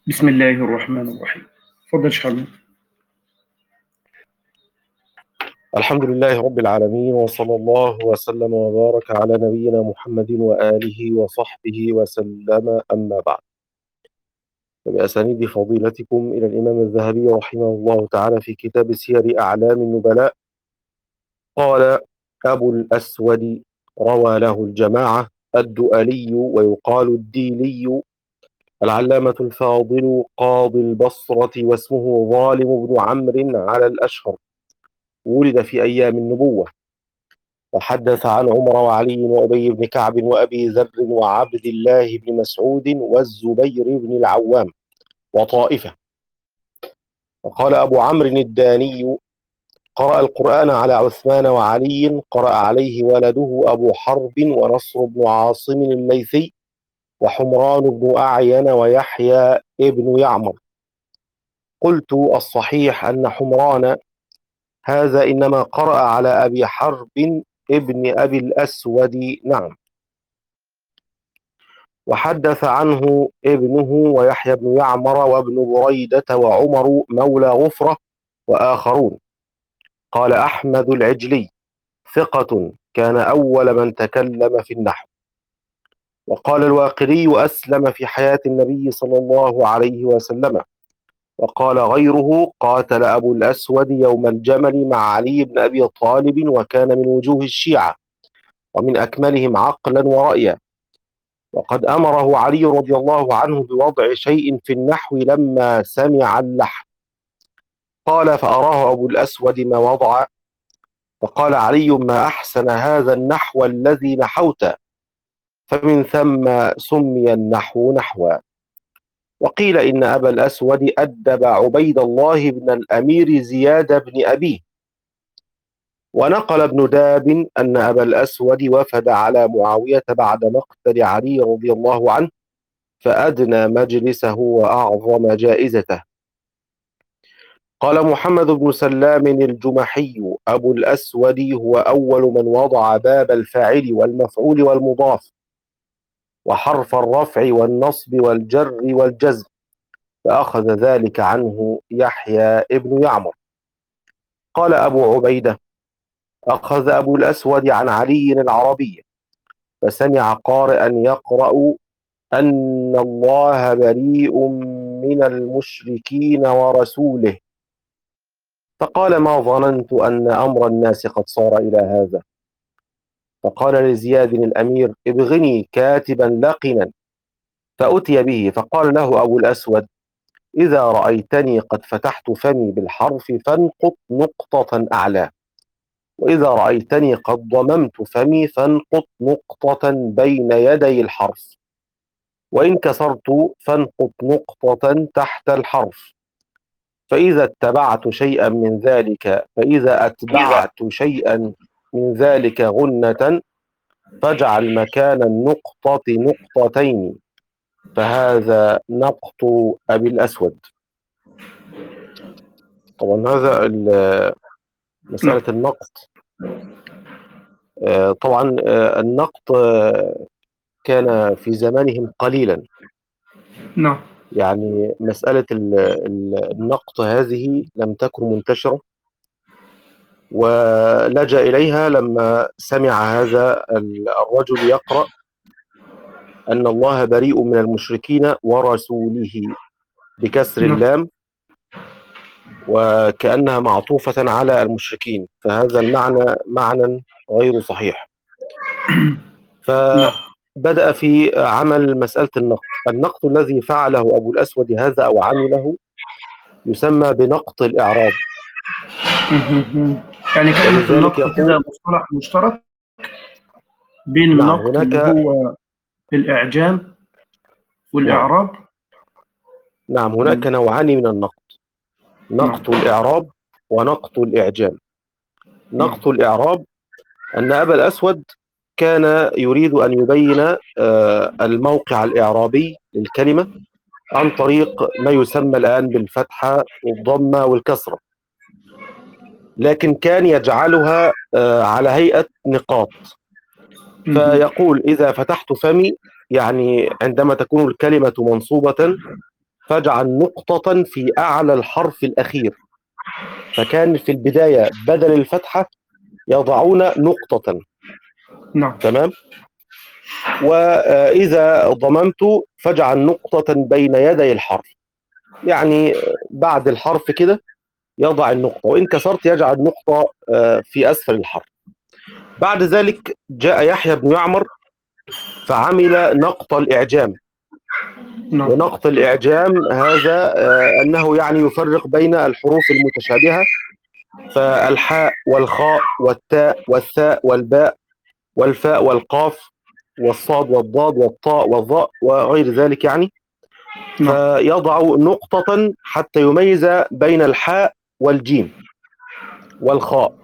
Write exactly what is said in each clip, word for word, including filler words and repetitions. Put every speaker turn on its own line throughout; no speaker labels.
بسم الله الرحمن الرحيم. تفضل شحال.
الحمد لله رب العالمين، وصلى الله وسلم وبارك على نبينا محمد وآله وصحبه وسلم، أما بعد. فبأسانيد فضيلتكم إلى الإمام الذهبي رحمه الله تعالى في كتاب سير أعلام النبلاء، قال أبو الأسود روى له الجماعة الدؤلي ويقال الديلي، العلامة الفاضل قاضي البصرة، واسمه ظالم بن عمرو على الأشهر، ولد في أيام النبوة، وحدث عن عمر وعلي وأبي بن كعب وأبي ذر وعبد الله بن مسعود والزبير بن العوام وطائفة. وقال أبو عمرو الداني: قرأ القرآن على عثمان وعلي، قرأ عليه ولده أبو حرب ونصر بن عاصم الليثي وحمران بن أعين ويحيى ابن يعمر. قلت: الصحيح أن حمران هذا إنما قرأ على أبي حرب ابن أبي الأسود. نعم. وحدث عنه ابنه ويحيى بن يعمر وابن بريدة وعمر مولى غفرة وآخرون. قال أحمد العجلي: ثقة، كان أول من تكلم في النحو. وقال الواقدي: أسلم في حياة النبي صلى الله عليه وسلم. وقال غيره: قاتل أبو الأسود يوم الجمل مع علي بن أبي طالب، وكان من وجوه الشيعة ومن أكملهم عقلا ورأيا. وقد أمره علي رضي الله عنه بوضع شيء في النحو لما سمع اللحن. قال: فأراه أبو الأسود ما وضع، فقال علي: ما أحسن هذا النحو الذي نحوت، فمن ثم سمي النحو نحوا. وقيل إن أبا الأسود أدب عبيد الله بن الأمير زياد بن أبيه. ونقل ابن داب أن أبا الأسود وفد على معاوية بعد مقتل علي رضي الله عنه، فأدنى مجلسه وأعظم جائزته. قال محمد بن سلام الجمحي: أبو الأسود هو أول من وضع باب الفاعل والمفعول والمضاف وحرف الرفع والنصب والجر والجزم، فأخذ ذلك عنه يحيى ابن يعمر. قال أبو عبيدة: أخذ أبو الأسود عن علي العربي، فسمع قارئا يقرأ أن الله بريء من المشركين ورسوله، فقال: ما ظننت أن أمر الناس قد صار إلى هذا. فقال لزياد الأمير: ابغني كاتبا لقنا، فأتي به. فقال له أبو الأسود: إذا رأيتني قد فتحت فمي بالحرف فانقط نقطة أعلى، وإذا رأيتني قد ضممت فمي فانقط نقطة بين يدي الحرف، وإن كسرت فانقط نقطة تحت الحرف، فإذا اتبعت شيئا من ذلك فإذا أتبعت شيئا من ذلك غنة، فاجعل مكان النقطة نقطتين، فهذا نقط أبي الأسود. طبعا هذا مسألة النقط. طبعا النقط كان في زمانهم قليلا.
نعم.
يعني مسألة النقط هذه لم تكن منتشرة، ولجأ إليها لما سمع هذا الرجل يقرأ أن الله بريء من المشركين ورسوله بكسر اللام، وكأنها معطوفة على المشركين، فهذا المعنى معنى غير صحيح. فبدأ في عمل مسألة النقط. النقط الذي فعله أبو الأسود هذا أو عمله يسمى بنقط الإعراب.
يعني كلمة النقط كده مصطلح مشترك بين النقط اللي هو الإعجام والإعراب.
نعم، هناك نوعان من النقط: نقط نعم. الإعراب ونقط الإعجام. نقط نعم. الإعراب أن أبا الأسود كان يريد أن يبين الموقع الإعرابي للكلمة عن طريق ما يسمى الآن بالفتحة والضمة والكسرة، لكن كان يجعلها على هيئة نقاط. فيقول: إذا فتحت فمي، يعني عندما تكون الكلمة منصوبة فاجعل نقطة في أعلى الحرف الأخير. فكان في البداية بدل الفتحة يضعون نقطة.
نعم.
تمام. وإذا ضممت فاجعل نقطة بين يدي الحرف، يعني بعد الحرف كده يضع النقطة، وإن كسرت يجعل نقطة في أسفل الحرف. بعد ذلك جاء يحيى بن يعمر فعمل نقط الإعجام.
نعم.
ونقط الإعجام هذا أنه يعني يفرق بين الحروف المتشابهة، فالحاء والخاء والتاء والثاء والباء والفاء والقاف والصاد والضاد والطاء والظاء وغير ذلك يعني.
نعم.
فيضع نقطة حتى يميز بين الحاء والجيم والخاء.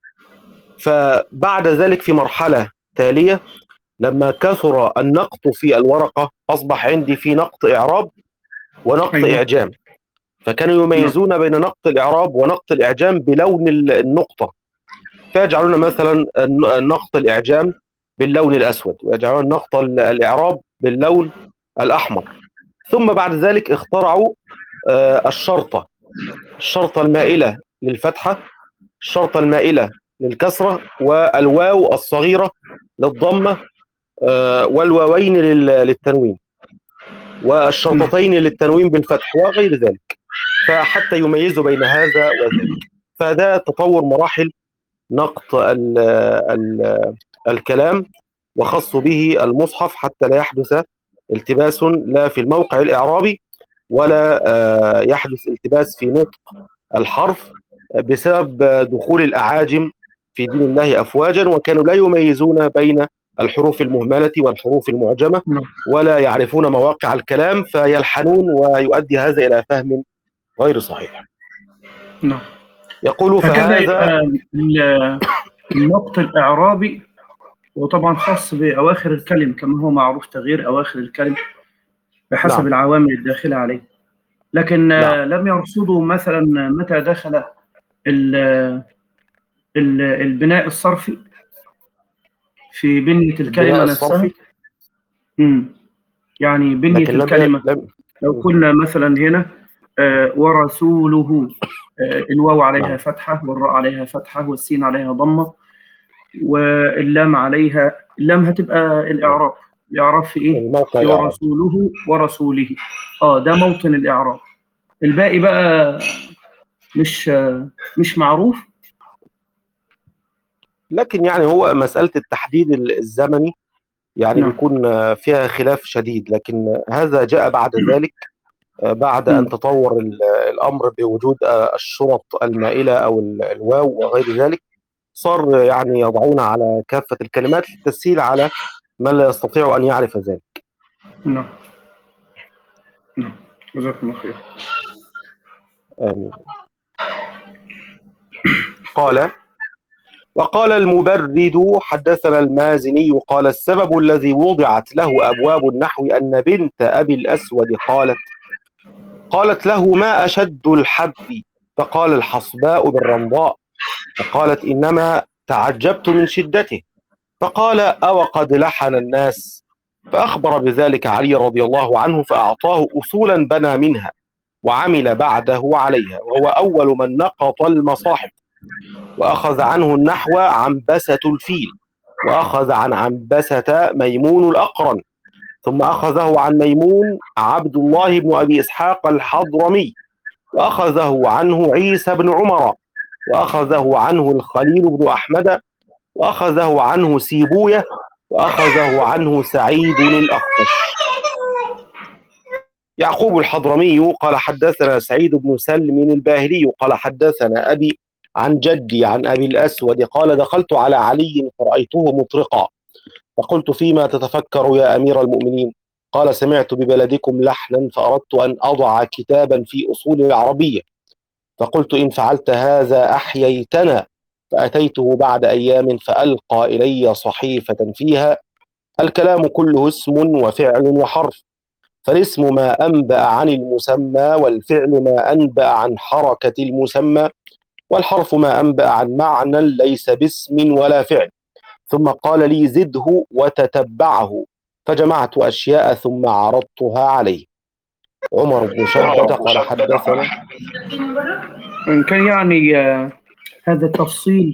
فبعد ذلك في مرحلة تالية لما كثر النقط في الورقة أصبح عندي في نقط إعراب ونقط
أيوة.
إعجام. فكانوا يميزون
نعم.
بين نقط الإعراب ونقط الإعجام بلون النقطة، فيجعلون مثلا نقط الإعجام باللون الأسود، ويجعلون نقط الإعراب باللون الأحمر. ثم بعد ذلك اخترعوا الشرطة، الشرطة المائلة للفتحة، الشرطة المائلة للكسرة، والواو الصغيرة للضمة، والواوين للتنوين، والشرطتين للتنوين بالفتح وغير ذلك، فحتى يميزوا بين هذا وذلك. فده تطور مراحل نقط ال ال الكلام، وخص به المصحف حتى لا يحدث التباس لا في الموقع الإعرابي ولا يحدث التباس في نطق الحرف بسبب دخول الأعاجم في دين الله أفواجا، وكانوا لا يميزون بين الحروف المهملة والحروف المعجمة ولا يعرفون مواقع الكلام، فيلحنون ويؤدي هذا إلى فهم غير صحيح.
نعم.
يقول
فهذا النقط الإعرابي وطبعا خاص بأواخر الكلم كما هو معروف، تغيير أواخر الكلم بحسب نعم. العوامل الداخلة عليه، لكن نعم. لم يرصدوا مثلا متى دخل ال ال البناء الصرفي في بنية الكلمة نفسها. امم يعني بنية الكلمة لم... لو قلنا مثلا هنا آه ورسوله، آه الواو عليها نعم. فتحة، والراء عليها فتحة، والسين عليها ضمة، واللام عليها، اللام هتبقى الإعراب. الإعراب في إيه؟ في ورسوله ورسوله. آه ده موطن الإعراب. الباقي بقى مش مش معروف.
لكن يعني هو مسألة التحديد الزمني يعني نعم. بيكون فيها خلاف شديد، لكن هذا جاء بعد ذلك بعد أن تطور الأمر بوجود الشرط المائلة أو الواو وغير ذلك، صار يعني يضعون على كافة الكلمات للتسهيل على من لا يستطيع أن يعرف ذلك.
نعم. نعم. جزاكم الله خير.
آمين. قال: وقال المبرد حدثنا المازني قال: السبب الذي وضعت له أبواب النحو أن بنت أبي الأسود قالت قالت له: ما أشد الحب؟ فقال: الحصباء بالرمضاء. فقالت: إنما تعجبت من شدته. فقال: أو قد لحن الناس؟ فأخبر بذلك علي رضي الله عنه، فأعطاه أصولا بنى منها وعمل بعده عليها، وهو أول من نقط المصاحف. وأخذ عنه النحو عنبسة الفيل، وأخذ عن عنبسة ميمون الأقرن، ثم أخذه عن ميمون عبد الله بن أبي إسحاق الحضرمي، وأخذه عنه عيسى بن عمر، وأخذه عنه الخليل بن أحمد، وأخذه عنه سيبوية، وأخذه عنه سعيد الأخفش. يعقوب الحضرمي قال: حدثنا سعيد بن سلم الباهلي قال: حدثنا أبي عن جدي عن أبي الأسود قال: دخلت على علي فرأيته مطرقا، فقلت: فيما تتفكر يا أمير المؤمنين؟ قال: سمعت ببلدكم لحنا فأردت أن أضع كتابا في أصول العربية، فقلت: إن فعلت هذا أحييتنا. فأتيته بعد أيام فألقى إلي صحيفة فيها: الكلام كله اسم وفعل وحرف، فالاسم ما أنبأ عن المسمى، والفعل ما أنبأ عن حركة المسمى، والحرف ما أنبأ عن معنى ليس باسم ولا فعل. ثم قال لي: زده وتتبعه. فجمعت أشياء ثم عرضتها عليه. عمر بن شبة قال حدثنا.
إن كان يعني آه، هذا التفصيل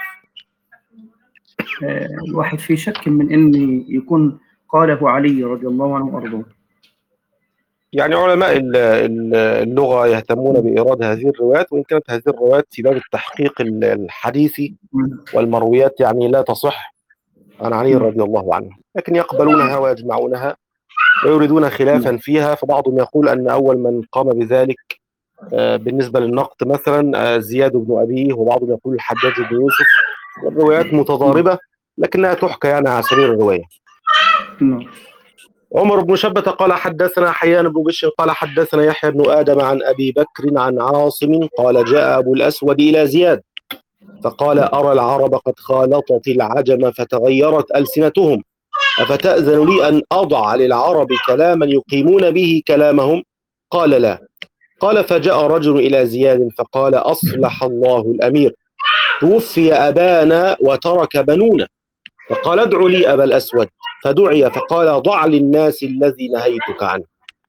آه، الواحد في شك من أن يكون قاله علي رضي الله عنه وأرضاه.
يعني علماء ال- ال- اللغة يهتمون بإيراد هذه الروايات، وإن كانت هذه الروايات في باب التحقيق ال- الحديثي
مم.
والمرويات يعني لا تصح عن علي رضي الله عنه، لكن يقبلونها ويجمعونها ويريدون خلافا فيها. فبعضهم يقول أن أول من قام بذلك آه، بالنسبة للنقد مثلا آه، زياد بن أبيه، وبعضهم يقول الحجاج بن يوسف. والروايات متضاربة لكنها تحكى يعني على سبيل الرواية.
نعم.
عمر بن شبة قال حدثنا حيان بن بشر قال حدثنا يحيى بن آدم عن أبي بكر عن عاصم قال جاء أبو الأسود إلى زياد فقال أرى العرب قد خالطت العجم فتغيرت ألسنتهم، أفتأذن لي أن أضع للعرب كلاما يقيمون به كلامهم؟ قال لا. قال فجاء رجل إلى زياد فقال أصلح الله الأمير، توفي أبانا وترك بنونا. فقال ادع لي أبا الأسود، فدعي فقال ضع للناس الذي نهيتك عنه.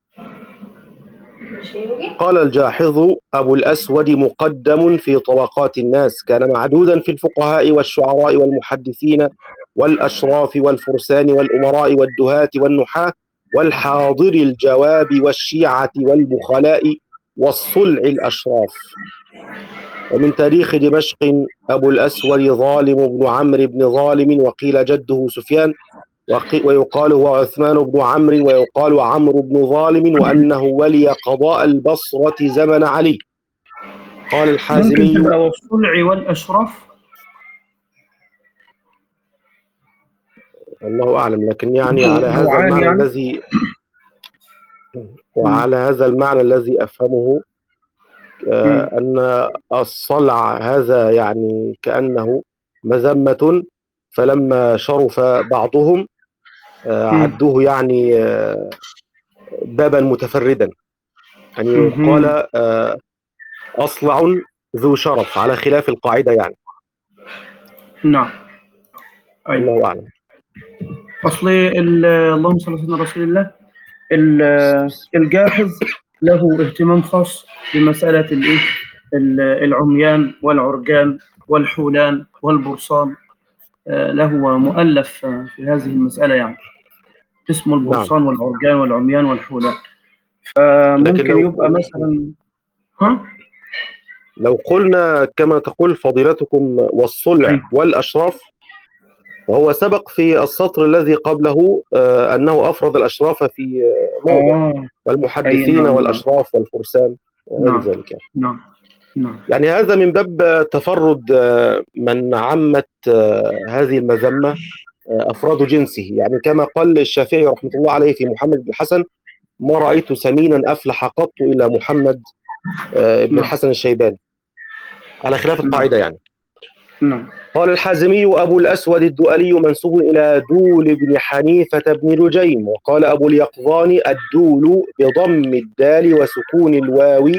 قال الجاحظ أبو الأسود مقدم في طبقات الناس، كان معدودا في الفقهاء والشعراء والمحدثين والأشراف والفرسان والأمراء والدهاة والنحاة والحاضر الجواب والشيعة والبخلاء والصلع الأشراف. ومن تاريخ دمشق أبو الأسود ظالم بن عمرو بن ظالم، وقيل جده سفيان، ويقال هو عثمان بن عمرو، ويقال عمرو بن ظالم، وأنه ولي قضاء البصرة زمن علي. قال الحازمي
ممكن تبقى والصلع والأشراف.
الله أعلم، لكن يعني على هذا
نوعان
المعنى
يعني.
الذي وعلى هذا المعنى الذي أفهمه آه أن الصلع هذا يعني كأنه مذمة، فلما شرف بعضهم آه عدوه يعني آه بابا متفردا، يعني يقال آه أصلع ذو شرف على خلاف القاعدة يعني.
نعم. أيوة.
الله أعلم.
أصل ال- اللهم صل على سيدنا رسول الله. ال- الجاحظ له اهتمام خاص بمسألة الإيه؟ ال- العميان والعرجان والحولان والبرصان. آه، له مؤلف آه، في هذه المسألة يعني اسمه البرصان
نعم.
والعرجان والعميان والحولان. فممكن
لو
يبقى مثلا ها
لو قلنا كما تقول فضيلتكم والصلع
أيوة.
والأشراف، وهو سبق في السطر الذي قبله آه أنه أفرد الأشراف في موضع
آه.
والمحدثين
أي نعم.
والأشراف والفرسان وغير
نعم.
ذلك يعني.
نعم. نعم.
يعني هذا من باب تفرد آه من عمت آه هذه المذمة آه أفراد جنسه، يعني كما قال الشافعي رحمة الله عليه في محمد بن الحسن: ما رأيت سمينا أفلح قط إلى محمد آه بن
نعم.
الحسن الشيباني، على خلاف القاعدة يعني.
نعم.
قال الحازمي أبو الأسود الدؤلي منسوب إلى دول بن حنيفة بن لجيم. وقال أبو اليقظان الدول بضم الدال وسكون الواو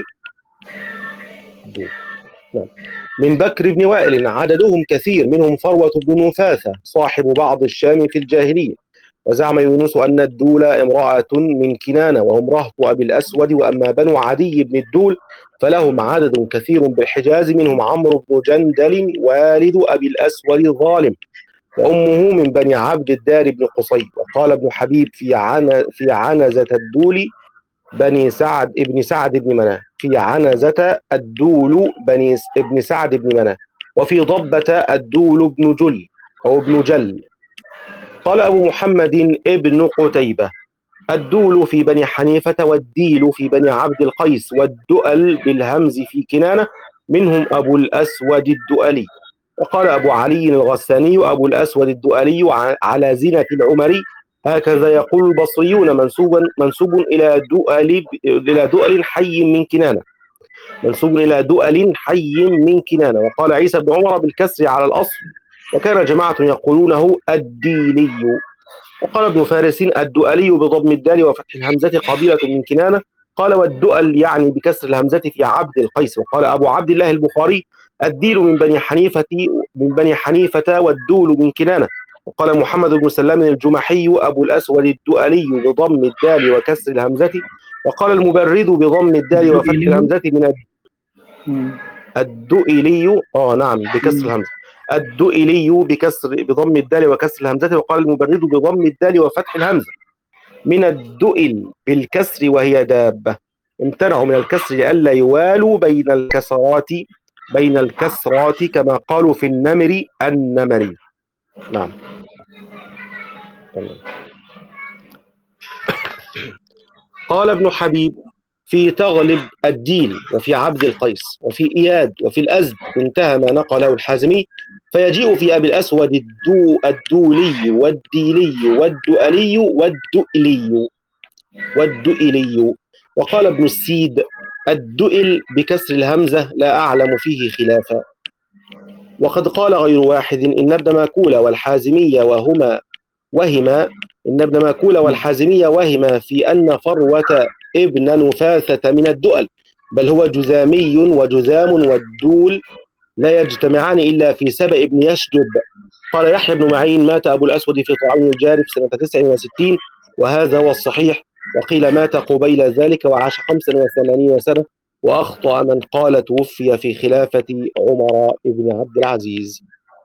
من بكر بن وائل، عددهم كثير، منهم فروة بن نفاثة صاحب بعض الشام في الجاهلية. وزعم يونس أن الدول امرأة من كنانة وهم رهط أبي الأسود. وأما بنو عدي بن الدول فلهم عدد كثير بالحجاز، منهم عمرو بن جندل والد أبي الأسود ظالم، وأمه من بني عبد الدار بن قصي. وقال ابن حبيب في عن في عنزة الدول بني سعد ابن سعد بن مناه، في عنزة الدول بني ابن سعد بن مناه، وفي ضبة الدول بن جل أو ابن جل. قال أبو محمد ابن قتيبة الدول في بني حنيفة والديل في بني عبد القيس، والدؤل بالهمز في كنانة، منهم أبو الأسود الدؤلي. وقال أبو علي الغساني أبو الأسود الدؤلي على زينة العمري، هكذا يقول البصريون، منسوبا منسوب إلى دؤل إلى دؤل حي من كنانة، منسوب إلى دؤل حي من كنانة. وقال عيسى بن عمر بالكسر على الأصل، وكان جماعة يقولونه الديلي. وقال ابن فارس الدؤلي بضم الدال وفتح الهمزة قبيلة من كنانة. قال والدؤل يعني بكسر الهمزة في عبد القيس. وقال أبو عبد الله البخاري الديل من بني حنيفة من بني حنيفة والدول من كنانة. وقال محمد بن سلام الجمحي أبو الأسود الدؤلي بضم الدال وكسر الهمزة وقال المبرد بضم الدال وفتح الهمزة من الدؤلي اه نعم بكسر الهمزة الدؤلي بكسر بضم الدال وكسر الهمزة. وقال المبرد بضم الدال وفتح الهمزة من الدؤل بالكسر وهي دابة. امتنعوا من الكسر لئلا يوالوا بين الكسرات بين الكسرات كما قالوا في النمر النمري. نعم. قال ابن حبيب في تغلب الدين وفي عبد القيس وفي إياد وفي الأزد انتهى ما نقله الحازمي. فيجيء في أبي الأسود الدو الدولي والديلي والدؤلي والدؤلي والدؤلي. وقال ابن السيد الدؤل بكسر الهمزة لا أعلم فيه خلافا. وقد قال غير واحد إن ابن ماكول والحازمية وهما وهما إن ابن ماكول والحازمية وهما في أن فروة ابن نفاثة من الدؤل، بل هو جذامي وجذام والدول لا يجتمعان إلا في سبأ ابن يشجب. قال يحيى بن معين مات أبو الأسود في طاعون الجارف سنة تسع وستين وهذا هو الصحيح. وقيل مات قبيل ذلك وعاش خمسا وثمانين سنة. وأخطأ من قال توفي في خلافة عمر بن عبد العزيز.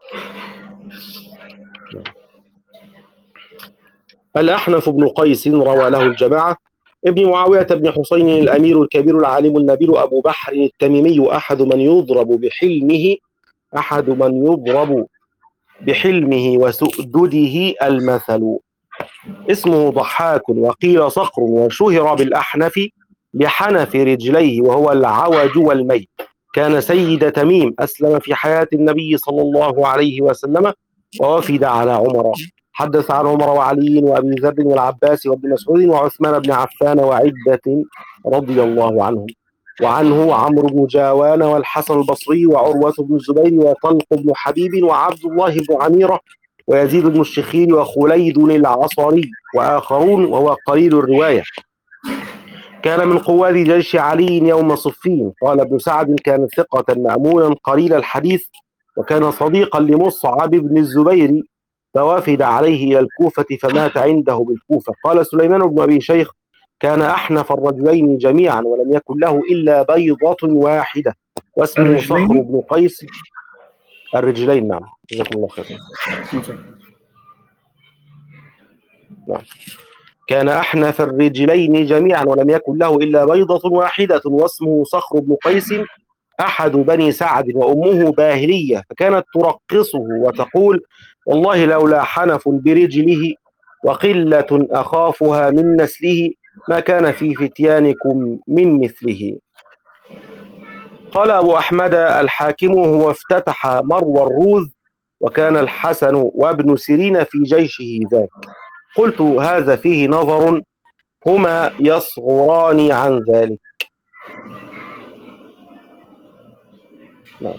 الأحنف بن قيس روى له الجماعة. ابن معاوية بن حسين الأمير الكبير العالم النبيل أبو بحر التميمي أحد من يضرب بحلمه أحد من يضرب بحلمه وسؤدده المثل. اسمه ضحاك وقيل صخر وشهر بالأحنف لحنف رجليه وهو العوج والميت. كان سيد تميم أسلم في حياة النبي صلى الله عليه وسلم ووفد على عمر. حدث عن عمر وعلي وأبي ذر والعباس وابن مسعود وعثمان بن عفان وعدة رضي الله عنهم. وعنه عمرو بن جاوان والحسن البصري وعروة بن الزبير وطلق بن حبيب وعبد الله بن عميرة ويزيد بن الشخير وخليد العصري وآخرون وهو قليل الرواية. كان من قواد جيش علي يوم صفين. قال ابن سعد كان ثقة مأمونا قليل الحديث وكان صديقا لمصعب بن الزبير فوافد عليه إلى الكوفة فمات عنده بالكوفة. قال سليمان بن أبي شيخ كان أحنف الرجلين جميعا ولم يكن له إلا بيضة واحدة واسمه صخر بن قيس. الرجلين نعم جزاكم الله خير. نعم. كان أحنف الرجلين جميعا ولم يكن له إلا بيضة واحدة واسمه صخر بن قيس أحد بني سعد وأمه باهلية فكانت ترقصه وتقول والله لولا حنف برجله وقلة أخافها من نسله ما كان في فتيانكم من مثله. قال أبو أحمد الحاكم هو افتتح مرو الروذ وكان الحسن وابن سيرين في جيشه ذاك. قلت هذا فيه نظر هما يصغران عن ذلك. نعم.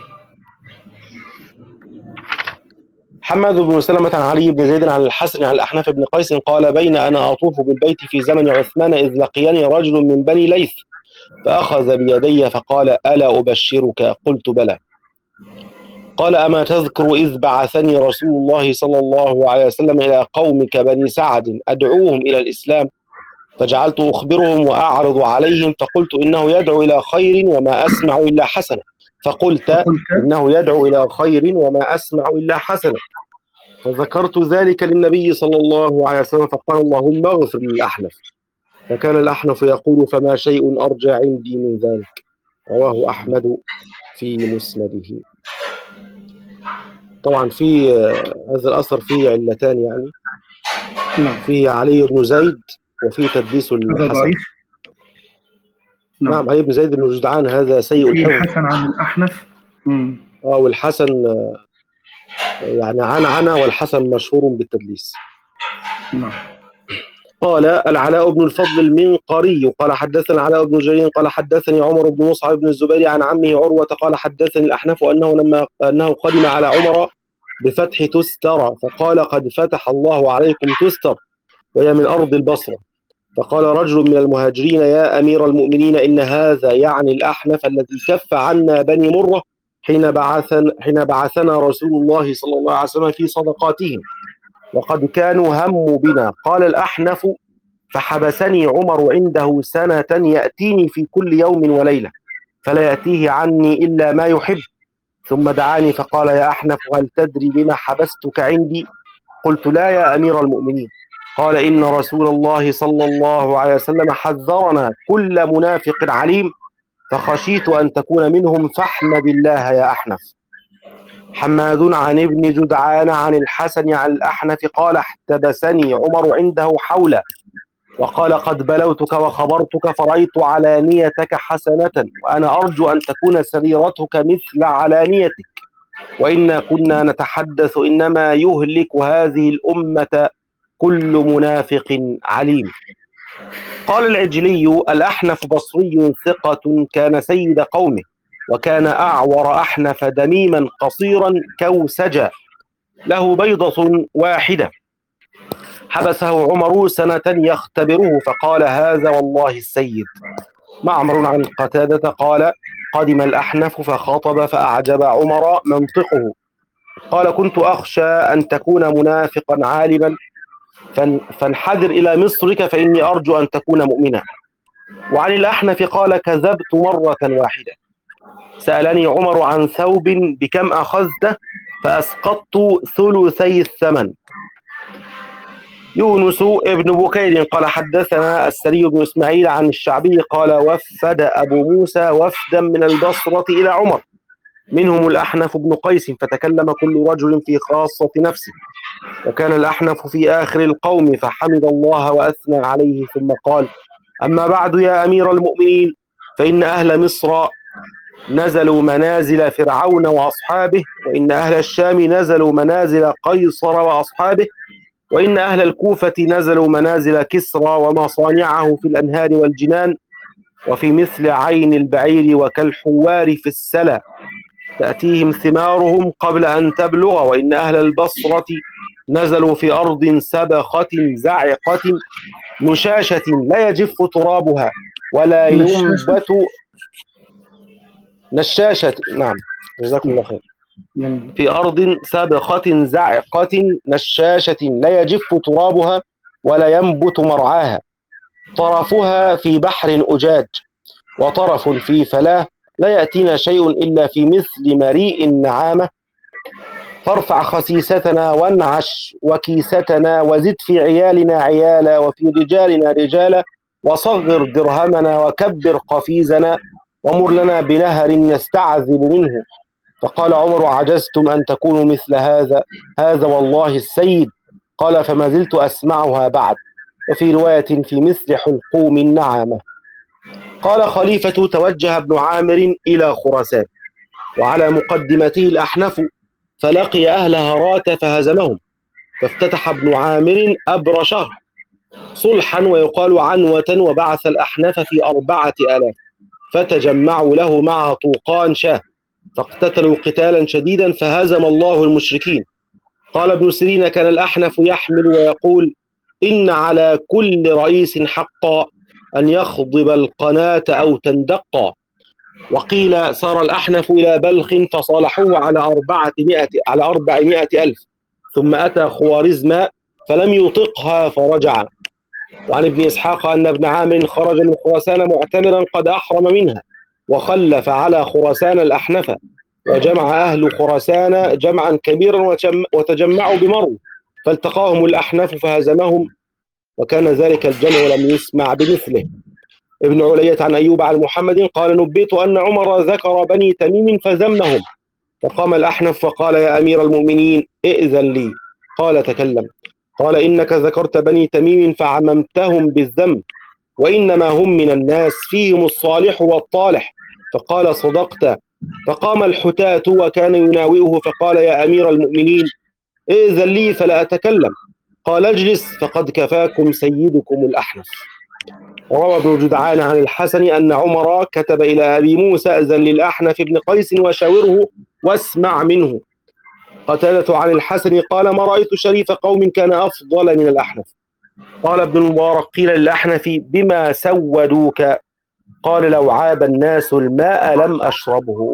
حماد بن سلمة عن علي بن زيد عن الحسن عن الأحنف بن قيس قال بين أنا أطوف بالبيت في زمن عثمان إذ لقيني رجل من بني ليث فأخذ بيدي فقال ألا أبشرك؟ قلت بلى. قال أما تذكر إذ بعثني رسول الله صلى الله عليه وسلم إلى قومك بني سعد أدعوهم إلى الإسلام فجعلت أخبرهم وأعرض عليهم فقلت إنه يدعو إلى خير وما أسمع إلا حسنة فقلت إنه يدعو إلى خير وما أسمع إلا حسنة فذكرت ذلك للنبي صلى الله عليه وسلم فقال اللهم اغفر للأحنف فكان الأحنف يقول فما شيء أرجى عندي من ذلك. رواه أحمد في مسنده. طبعا في هذا الأثر فيه علتان يعني فيه علي بن زيد وفيه تدليس الحسن. نعم علي بن زيد بن جدعان هذا سيء الحفظ.
الحسن عن الأحنف
اه والحسن يعني عن عنا والحسن مشهور بالتدليس.
نعم.
قال العلاء بن الفضل المنقري قال حدثنا العلاء بن جرير قال حدثني عمر بن مصعب بن الزبير عن عمه عروة قال حدثني الأحنف أنه لما أنه قدم على عمر بفتح تستر فقال قد فتح الله عليكم تستر وهي من أرض البصرة. فقال رجل من المهاجرين يا أمير المؤمنين إن هذا يعني الأحنف الذي كف عنا بني مرة حين بعثنا حين بعثنا رسول الله صلى الله عليه وسلم في صدقاتهم وقد كانوا هموا بنا. قال الأحنف فحبسني عمر عنده سنة يأتيني في كل يوم وليلة فلا يأتيه عني إلا ما يحب. ثم دعاني فقال: يا أحنف، هل تدري لما حبستك عندي؟ قلت: لا يا أمير المؤمنين. قال: إن رسول الله صلى الله عليه وسلم حذرنا كل منافق عليم، فخشيت أن تكون منهم، فاحمد الله يا أحنف. حماد عن ابن جدعان عن الحسن عن الأحنف قال: احتبسني عمر عنده حولا، وقال: قد بلوتك وخبرتك فرأيت علانيتك حسنة، وأنا أرجو أن تكون سريرتك مثل علانيتك، وإنا كنا نتحدث إنما يهلك هذه الأمة كل منافق عليم. قال العجلي: الأحنف بصري ثقة كان سيد قومه، وكان أعور أحنف دميما قصيرا كوسجا له بيضة واحدة. حبسه عمر سنة يختبره فقال: هذا والله السيد. معمر عن قتادة قال: قدم الأحنف فخطب فأعجب عمر منطقه. قال: كنت أخشى أن تكون منافقا عالما فانحدر إلى مصرك فإني أرجو أن تكون مؤمنا. وعن الأحنف قال: كذبت مرة واحدة. سألني عمر عن ثوب بكم أخذته فأسقطت ثلثي الثمن. يونس ابن بكير قال: حدثنا السري بن إسماعيل عن الشعبي قال: وفد أبو موسى وفدا من البصرة إلى عمر، منهم الأحنف بن قيس، فتكلم كل رجل في خاصة نفسه، وكان الأحنف في آخر القوم فحمد الله وأثنى عليه، ثم قال: أما بعد يا أمير المؤمنين، فإن أهل مصر نزلوا منازل فرعون وأصحابه، وإن أهل الشام نزلوا منازل قيصر وأصحابه، وإن أهل الكوفة نزلوا منازل كسرى ومصانعه في الأنهار والجنان، وفي مثل عين البعير وكالحوار في السلا تأتيهم ثمارهم قبل أن تبلغ، وإن أهل البصرة نزلوا في أرض سبخة زعقة نشاشة لا يجف ترابها ولا ينبت نشاشة. نعم، جزاكم الله خير. في أرض سابقة زعقة نشاشة لا يجف ترابها ولا ينبت مرعاها، طرفها في بحر أجاج وطرف في فلاه، لا يأتينا شيء إلا في مثل مريء النعامة، فارفع خسيستنا وانعش وكيستنا وزد في عيالنا عيالا وفي رجالنا رجالا، وصغر درهمنا وكبر قفيزنا، ومر لنا بنهر نستعذب منه. فقال عمر: عجزتم أن تكونوا مثل هذا، هذا والله السيد. قال: فما زلت أسمعها بعد. وفي رواية: في مثل حلقوم النعامة. قال خليفة: توجه ابن عامر إلى خراسان، وعلى مقدمته الأحنف، فلقي أهل هرات فهزمهم، فافتتح ابن عامر أبر شهر صلحا ويقال عنوة، وبعث الأحنف في أربعة آلاف فتجمعوا له مع طوقان شاه، فاقتتلوا قتالا شديدا فهزم الله المشركين. قال ابن سيرين: كان الأحنف يحمل ويقول: إن على كل رئيس حقا أن يخضب القناة أو تندقا. وقيل: صار الأحنف إلى بلخ فصالحوه على أربعمائة على أربعمائة ألف، ثم أتى خوارزم فلم يطقها فرجع. وعن ابن إسحاق أن ابن عامر خرج من خراسان معتمرا قد أحرم منها، وخلف على خراسان الأحنف، وجمع أهل خراسان جمعا كبيرا وتجمعوا بمرو، فالتقاهم الأحنف فهزمهم، وكان ذلك الجمع ولم يسمع بمثله. ابن علية عن أيوب عن محمد قال: نبئت أن عمر ذكر بني تميم فذمهم، فقام الأحنف فقال: يا أمير المؤمنين، ائذن لي. قال: تكلم. قال: إنك ذكرت بني تميم فعممتهم بالذنب، وإنما هم من الناس فيهم الصالح والطالح. فقال: صدقت. فقام الحتاة وكان يناوئه فقال: يا أمير المؤمنين، ائذن لي فلا أتكلم. قال: اجلس فقد كفاكم سيدكم الأحنف. وروى ابن جدعان عن الحسن أن عمر كتب إلى أبي موسى: أذن للأحنف بن قيس وشاوره واسمع منه. قتادة عن الحسن قال: ما رأيت شريف قوم كان أفضل من الأحنف. قال ابن المبارك: قيل للأحنف: بما سودوك؟ قال: لو عاب الناس الماء لم أشربه.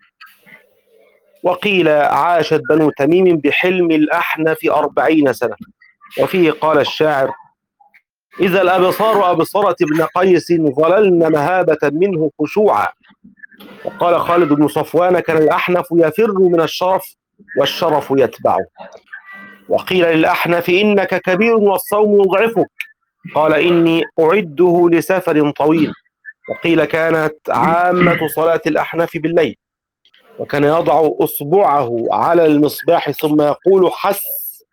وقيل: عاشت بنو تميم بحلم الأحنف أربعين سنة. وفيه قال الشاعر: إذا الأبصار أبصرت ابن قيس ظللن مهابة منه خشوعا. وقال خالد بن صفوان كان الأحنف يفر من الشرف والشرف يتبعه. وقيل للأحنف إنك كبير والصوم يضعفك، قال إني أعده لسفر طويل. وقيل كانت عامة صلاة الأحنف بالليل، وكان يضع أصبعه على المصباح ثم يقول حس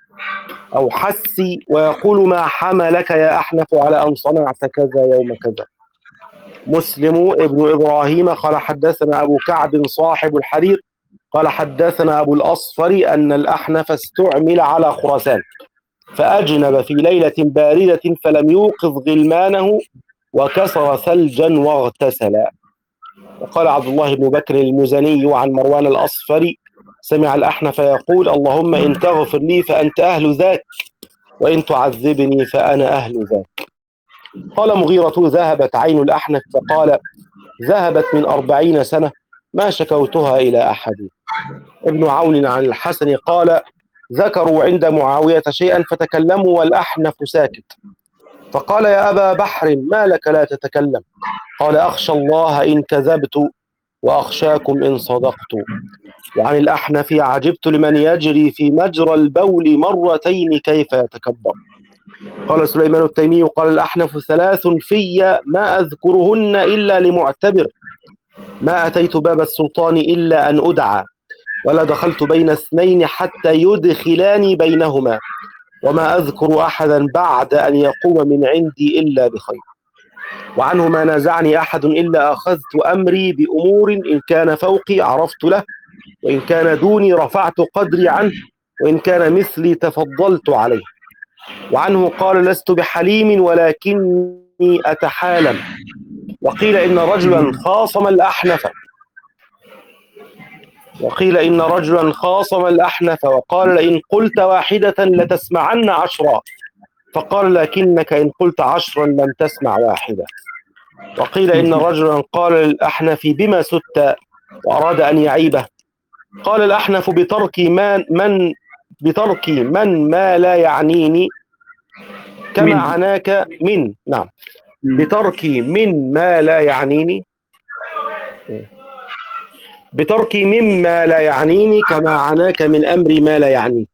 أو حسي، ويقول ما حملك يا أحنف على أن صنعت كذا يوم كذا. مسلم ابن إبراهيم قال حدثنا أبو كعب صاحب الحرير قال حدثنا أبو الأصفر أن الأحنف استعمل على خراسان فأجنب في ليلة باردة فلم يوقظ غلمانه وكسر ثلجا واغتسل. وقال عبد الله بن بكر المزني عن مروان الأصفر سمع الأحنف يقول اللهم إن تغفر لي فأنت أهل ذاك وإن تعذبني فأنا أهل ذاك. قال مغيرة ذهبت عين الأحنف فقال ذهبت من أربعين سنة ما شكوتها إلى أحد. ابن عون عن الحسن قال ذكروا عند معاوية شيئا فتكلموا والأحنف ساكت، فقال يا أبا بحر ما لك لا تتكلم؟ قال أخشى الله إن كذبت وأخشاكم إن صدقت. وعن الأحنف عجبت لمن يجري في مجرى البول مرتين كيف يتكبر. قال سليمان التيمي قال الأحنف ثلاث في ما أذكرهن إلا لمعتبر، ما أتيت باب السلطان إلا أن أدعى، ولا دخلت بين اثنين حتى يدخلاني بينهما، وما أذكر أحدا بعد أن يقوم من عندي إلا بخير. وعنه ما نازعني أحد إلا أخذت أمري بأمور إن كان فوقي عرفت له وإن كان دوني رفعت قدري عنه وإن كان مثلي تفضلت عليه. وعنه قال لست بحليم ولكني أتحالم. وقيل إن رجلا خاصم الأحنف وقيل إن رجلا خاصم الأحنف وقال لئن قلت واحدة لتسمعن عشرا، فقال لكنك إن قلت عشرا لم تسمع واحدة. وقيل إن رجلا قال للأحنف بما ست وأراد أن يعيبه، قال الأحنف بترك من, من بترك من ما لا يعنيني كما
من.
عناك من نعم بترك من ما لا يعنيني بترك مما لا يعنيني كما عناك من أمر ما لا يعنيك.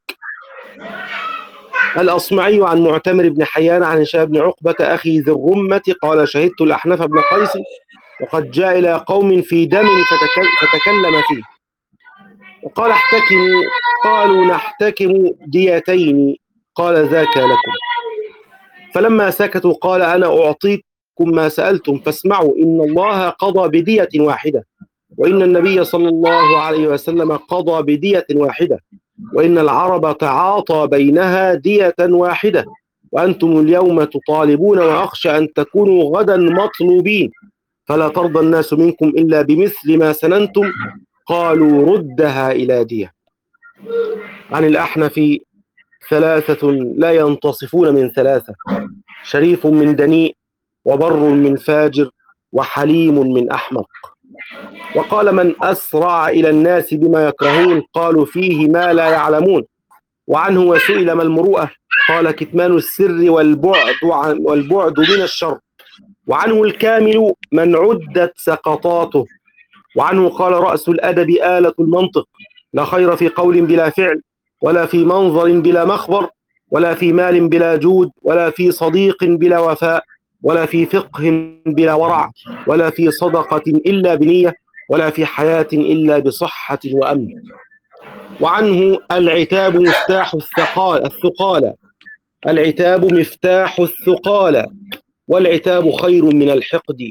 الأصمعي عن معتمر بن حيان عن هشام بن عقبة أخي ذي الرمة قال شهدت الأحنف بن قيس وقد جاء إلى قوم في دم فتكلم فيه وقال احتكموا، قالوا نحتكم ديتين، قال ذاك لكم. فلما سكتوا قال أنا أعطيكم ما سألتم فاسمعوا إن الله قضى بدية واحدة وإن النبي صلى الله عليه وسلم قضى بدية واحدة وإن العرب تعاطى بينها دية واحدة وأنتم اليوم تطالبون وأخشى أن تكونوا غدا مطلوبين فلا ترضى الناس منكم إلا بمثل ما سننتم، قالوا ردها إلى دية. عن الأحنف ثلاثة لا ينتصفون من ثلاثة، شريف من دنيء وبر من فاجر وحليم من أحمق. وقال من أسرع إلى الناس بما يكرهون قالوا فيه ما لا يعلمون. وعنه وسئل ما المروءة قال كتمان السر والبعد, والبعد من الشر. وعنه الكامل من عدت سقطاته. وعنه قال رأس الأدب آلة المنطق، لا خير في قول بلا فعل ولا في منظر بلا مخبر ولا في مال بلا جود ولا في صديق بلا وفاء ولا في فقه بلا ورع ولا في صدقة إلا بنية ولا في حياة إلا بصحة وأمن. وعنه العتاب مفتاح الثقال الثقالة العتاب مفتاح الثقالة والعتاب خير من الحقد.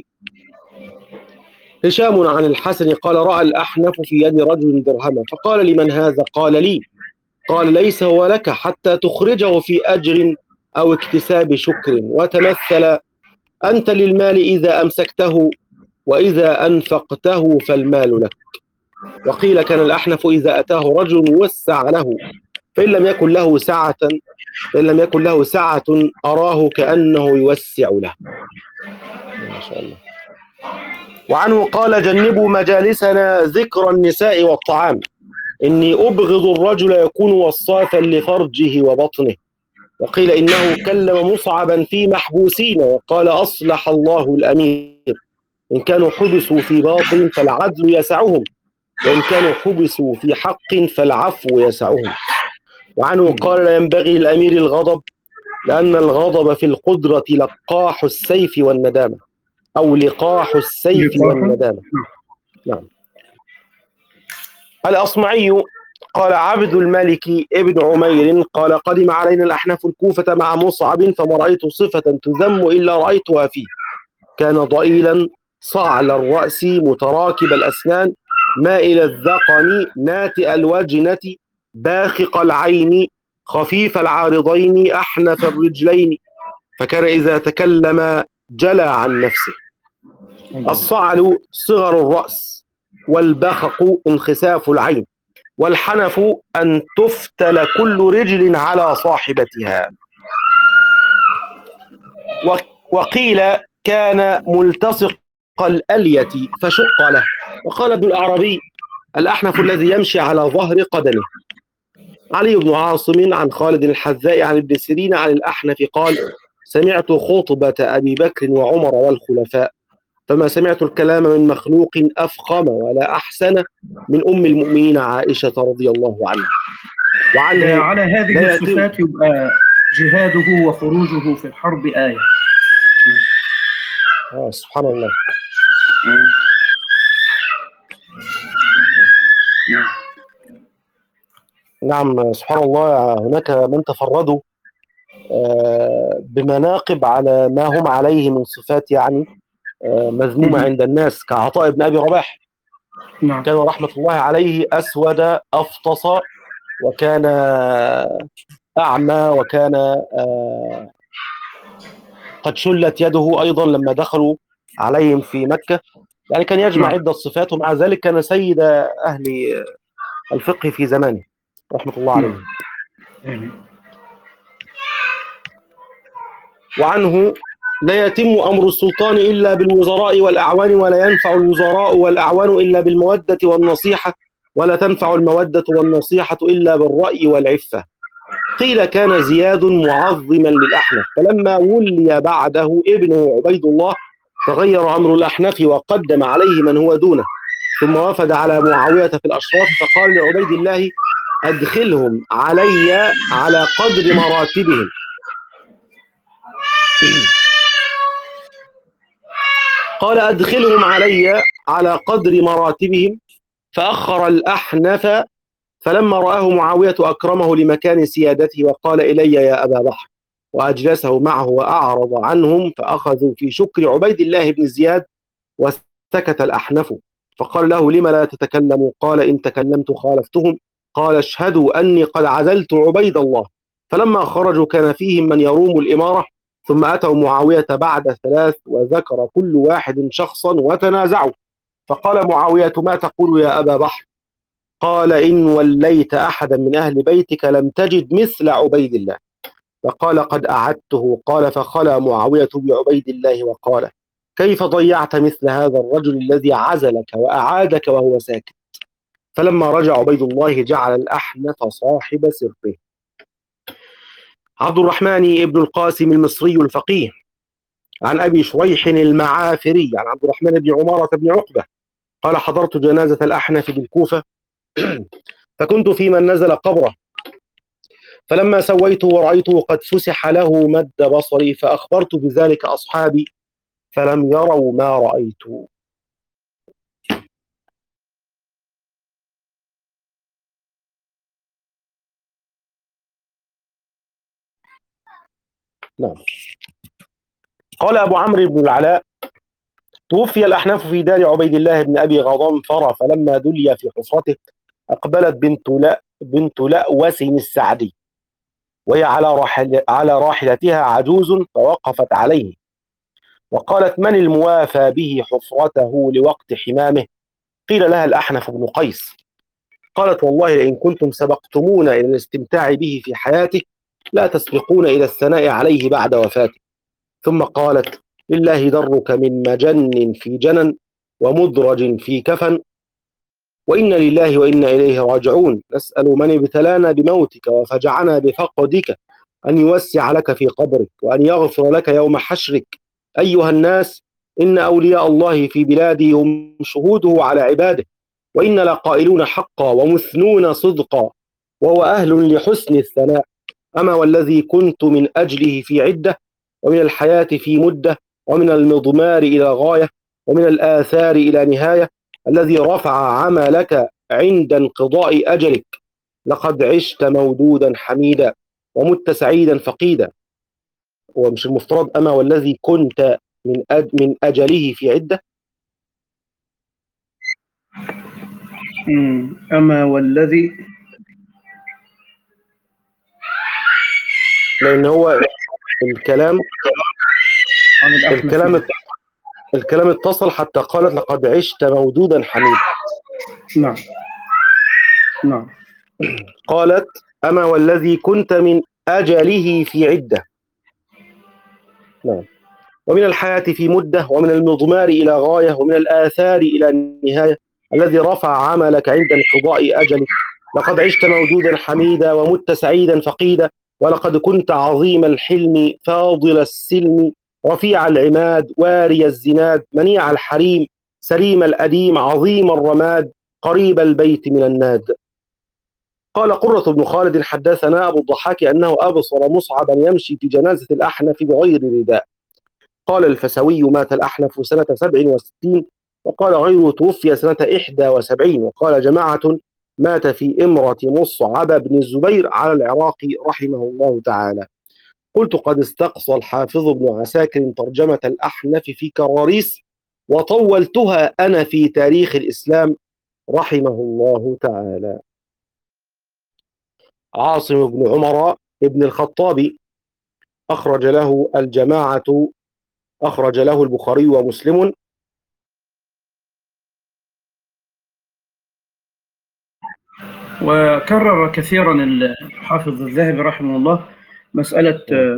هشام عن الحسن قال رأى الأحنف في يد رجل درهما فقال لمن هذا؟ قال لي. قال ليس هو لك حتى تخرجه في أجر أو اكتساب شكر، وتمثل أنت للمال إذا أمسكته وإذا أنفقته فالمال لك. وقيل كان الأحنف إذا أتاه رجل وسع له فإن لم يكن له سعة فإن لم يكن له سعة أراه كأنه يوسع له. ما شاء الله. وعنه قال جنبوا مجالسنا ذكر النساء والطعام إني أبغض الرجل يكون وصافا لفرجه وبطنه. وقيل إنه كلم مصعبا في محبوسين وقال أصلح الله الأمير، إن كانوا حبسوا في باطل فالعدل يسعهم، وإن كانوا حبسوا في حق فالعفو يسعهم. وعنه قال لا ينبغي للأمير الغضب، لأن الغضب في القدرة لقاح السيف والندامة، أو لقاح السيف والندامة. نعم. الأصمعي قال عبد الملك ابن عمير قال قدم علينا الأحناف الكوفة مع مصعب فما رأيت صفة تذم إلا رأيتها فيه. كان ضئيلا صعل الرأس متراكب الأسنان مائل الذقن ناتئ الوجنة باخق العين خفيف العارضين أحنف الرجلين، فكان إذا تكلم جلى عن نفسه. الصعل صغر الرأس، والبخق انخساف العين، والحنف أن تفتل كل رجل على صاحبتها. وقيل كان ملتصق الألية فشق له. وقال ابن الأعرابي الأحنف الذي يمشي على ظهر قدمه. علي بن عاصم عن خالد الحذاء عن ابن سيرين عن الأحنف قال سمعت خطبة أبي بكر وعمر والخلفاء، فما سمعت الكلام من مخلوق أفخم ولا أحسن من أم المؤمنين عائشة رضي الله عنها.
وعنها على هذه الصفات يبقى جهاده وخروجه في الحرب آية.
آه سبحان الله. نعم سبحان الله. هناك من تفردوا بمناقب على ما هم عليه من صفات يعني مذمومة عند الناس، كعطاء بن أبي رباح. نعم. كان رحمة الله عليه أسود أفطس، وكان أعمى، وكان قد شلت يده أيضا لما دخلوا عليهم في مكة. يعني كان يجمع عدة صفات، ومع ذلك كان سيد أهل الفقه في زمانه رحمة الله عليه. وعنه لا يتم أمر السلطان إلا بالوزراء والأعوان، ولا ينفع الوزراء والأعوان إلا بالمودة والنصيحة، ولا تنفع المودة والنصيحة إلا بالرأي والعفة. قيل كان زياد معظما للأحنف، فلما ولي بعده ابنه عبيد الله تغير أمر الأحنف وقدم عليه من هو دونه، ثم وفد على معاوية في الأشراف فقال لعبيد الله أدخلهم علي على قدر مراتبهم. قال أدخلهم علي على قدر مراتبهم، فأخر الأحنف، فلما رآه معاوية أكرمه لمكان سيادته وقال إلي يا أبا بحر، وأجلسه معه وأعرض عنهم، فأخذوا في شكر عبيد الله بن زياد، وسكت الأحنف. فقال له لما لا تتكلم؟ قال إن تكلمت خالفتهم. قال اشهدوا أني قد عزلت عبيد الله. فلما خرجوا كان فيهم من يروم الإمارة، ثم أتوا معاوية بعد ثلاث وذكر كل واحد شخصا وتنازعوا. فقال معاوية ما تقول يا أبا بحر؟ قال إن وليت أحدا من أهل بيتك لم تجد مثل عبيد الله. فقال قد أعدته. قال فخلى معاوية بعبيد الله وقال كيف ضيعت مثل هذا الرجل الذي عزلك وأعادك وهو ساكت؟ فلما رجع عبيد الله جعل الأحنف صاحب سره. عبد الرحمن ابن القاسم المصري الفقيه عن أبي شريح المعافري عن عبد الرحمن بن عمارة بن عقبة قال حضرت جنازة الأحنف بالكوفة فكنت في من نزل قبره، فلما سويته ورأيته قد فسح له مد بصري فأخبرت بذلك أصحابي فلم يروا ما رأيت. نعم. قال أبو عمرو بن العلاء توفي الأحناف في دار عبيد الله بن أبي غضنفر، فلما دلي في حفرته أقبلت بنت لا بنت لأوس السعدي وهي على راحل على راحلتها عجوز، فوقفت عليه وقالت من الموافى به حفرته لوقت حمامه؟ قيل لها الأحنف بن قيس. قالت والله لئن كنتم سبقتمونا إلى الاستمتاع به في حياته لا تسبقون إلى الثناء عليه بعد وفاته. ثم قالت لله درك من مجن في جنن ومدرج في كفن، وإنا لله وإنا إليه راجعون. نسأل من ابتلانا بموتك وفجعنا بفقدك أن يوسع لك في قبرك وأن يغفر لك يوم حشرك. أيها الناس، إن أولياء الله في بلاده هم شهوده على عباده، وإن لقائلون حقا ومثنون صدقا، وهو أهل لحسن الثناء. أما والذي كنت من أجله في عدة، ومن الحياة في مدة، ومن المضمار إلى غاية، ومن الآثار إلى نهاية، الذي رفع عملك عند انقضاء أجلك. لقد عشت مودودا حميدا ومت سعيدا فقيدا. ومش المفترض أما والذي كنت من أج من أجله في عدة؟
مم. أما والذي
لأن هو الكلام
عن الأحنف.
الكلام الكلام اتصل حتى قالت لقد عشت مودودا حميدا.
نعم نعم.
قالت أما والذي كنت من أجله في عدة. نعم. ومن الحياة في مدة، ومن المضمار إلى غاية، ومن الآثار إلى نهاية، الذي رفع عملك عند انقضاء أجلك. لقد عشت مودودا حميدا ومت سعيدا فقيدا، ولقد كنت عظيم الحلم فاضل السلم، رفيع العماد واري الزناد، منيع الحريم سليم الأديم، عظيم الرماد قريب البيت من الناد. قال قرة بن خالد حدثنا أبو الضحاك أنه أبصر مصعبا يمشي في جنازة الأحنف بغير رداء. قال الفسوي مات الأحنف سنة سبع وستين، وقال غيره توفي سنة إحدى وسبعين، وقال جماعة مات في إمرة مصعب بن الزبير على العراق رحمه الله تعالى. قلت قد استقصى الحافظ ابن عساكر ترجمة الأحنف في كراريس، وطولتها أنا في تاريخ الإسلام رحمه الله تعالى. عاصم بن عمر ابن الخطاب أخرج له الجماعة أخرج له البخاري ومسلم.
وكرر كثيرا الحافظ الذهبي رحمه الله مسألة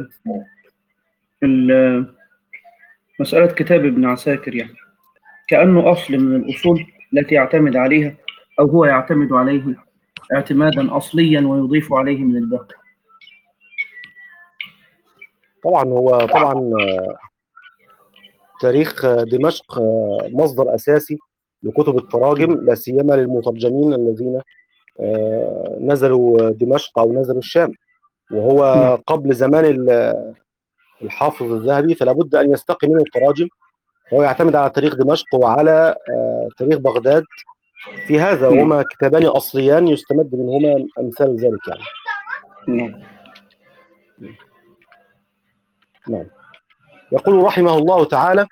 مسألة كتاب ابن عساكر، يعني كأنه أصل من الأصول التي يعتمد عليها، أو هو يعتمد عليه اعتمادا أصليا ويضيف عليه من الباقي.
طبعا هو طبعا تاريخ دمشق مصدر أساسي لكتب التراجم، لا سيما للمترجمين الذين نزلوا دمشق أو نزلوا الشام، وهو قبل زمان الحافظ الذهبي، فلا بد أن يستقي منه التراجم. هو يعتمد على تاريخ دمشق وعلى تاريخ بغداد في هذا، وهما كتابان أصليان يستمد منهما أمثال ذلك يعني.
نعم.
نعم. يقول رحمه الله تعالى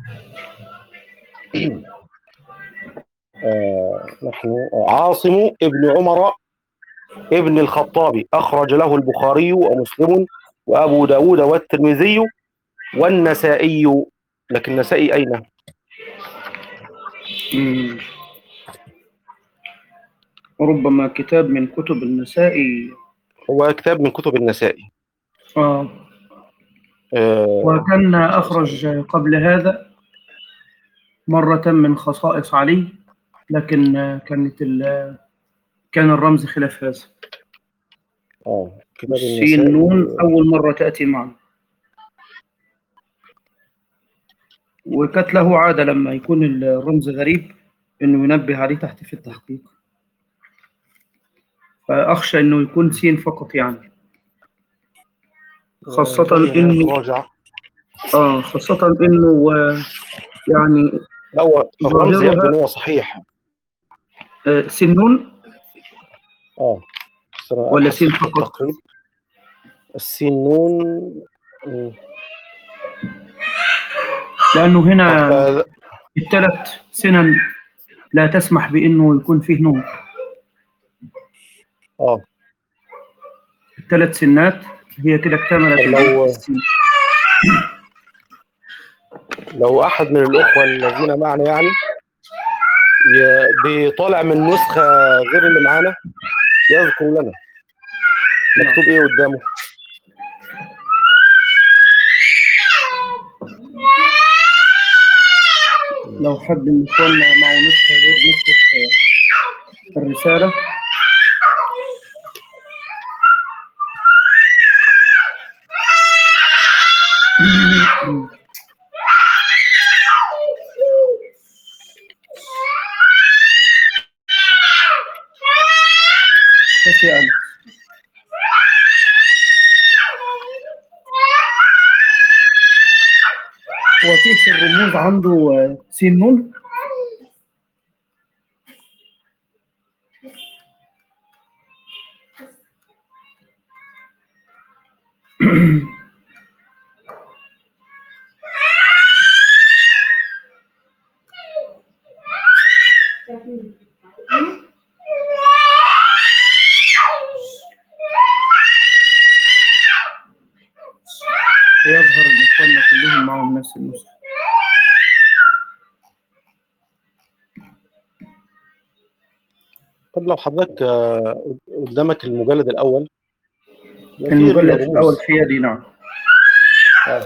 آه نحن عاصم ابن عمر ابن الخطاب أخرج له البخاري ومسلم وأبو داود والترمذي والنسائي. لكن النسائي أين؟
مم. ربما كتاب من كتب النسائي.
هو كتاب من كتب النسائي.
آه.
آه
وكان أخرج قبل هذا مرة من خصائص علي، لكن كانت كان الرمز خلاف هذا.
اه كتاب
السين
النسائي
نون أول مرة تأتي معنا، وكانت له عادة لما يكون الرمز غريب إنه ينبه عليه تحت في التحقيق، فأخشى إنه يكون سين فقط يعني، خاصة إنه آه خاصة إنه يعني
هو الرمز يبدو إنه صحيح.
آه سين نون
اه
ولا سين فقط؟
السين نون،
لأنه هنا الثلاث سنن لا تسمح بأنه يكون فيه نون.
اه
الثلاث سنات هي كده اكتملت.
لو لو أحد من الأخوة الذين معنا يعني بيطالع من نسخة غير اللي معانا يذكر لنا مكتوب إيه قدامه.
لو حد من إخواننا معه نسخة غير نسخة الرسالة بس يعني هو في في الرموز عنده آه، سين نون. يظهر ان اخواننا كلهم معهم نفس النسخة.
طب لو حضرتك آه، قدامك المجلد الأول يبقى فيه
المجلد
الرموز.
الأول في يدي، نعم.
آه.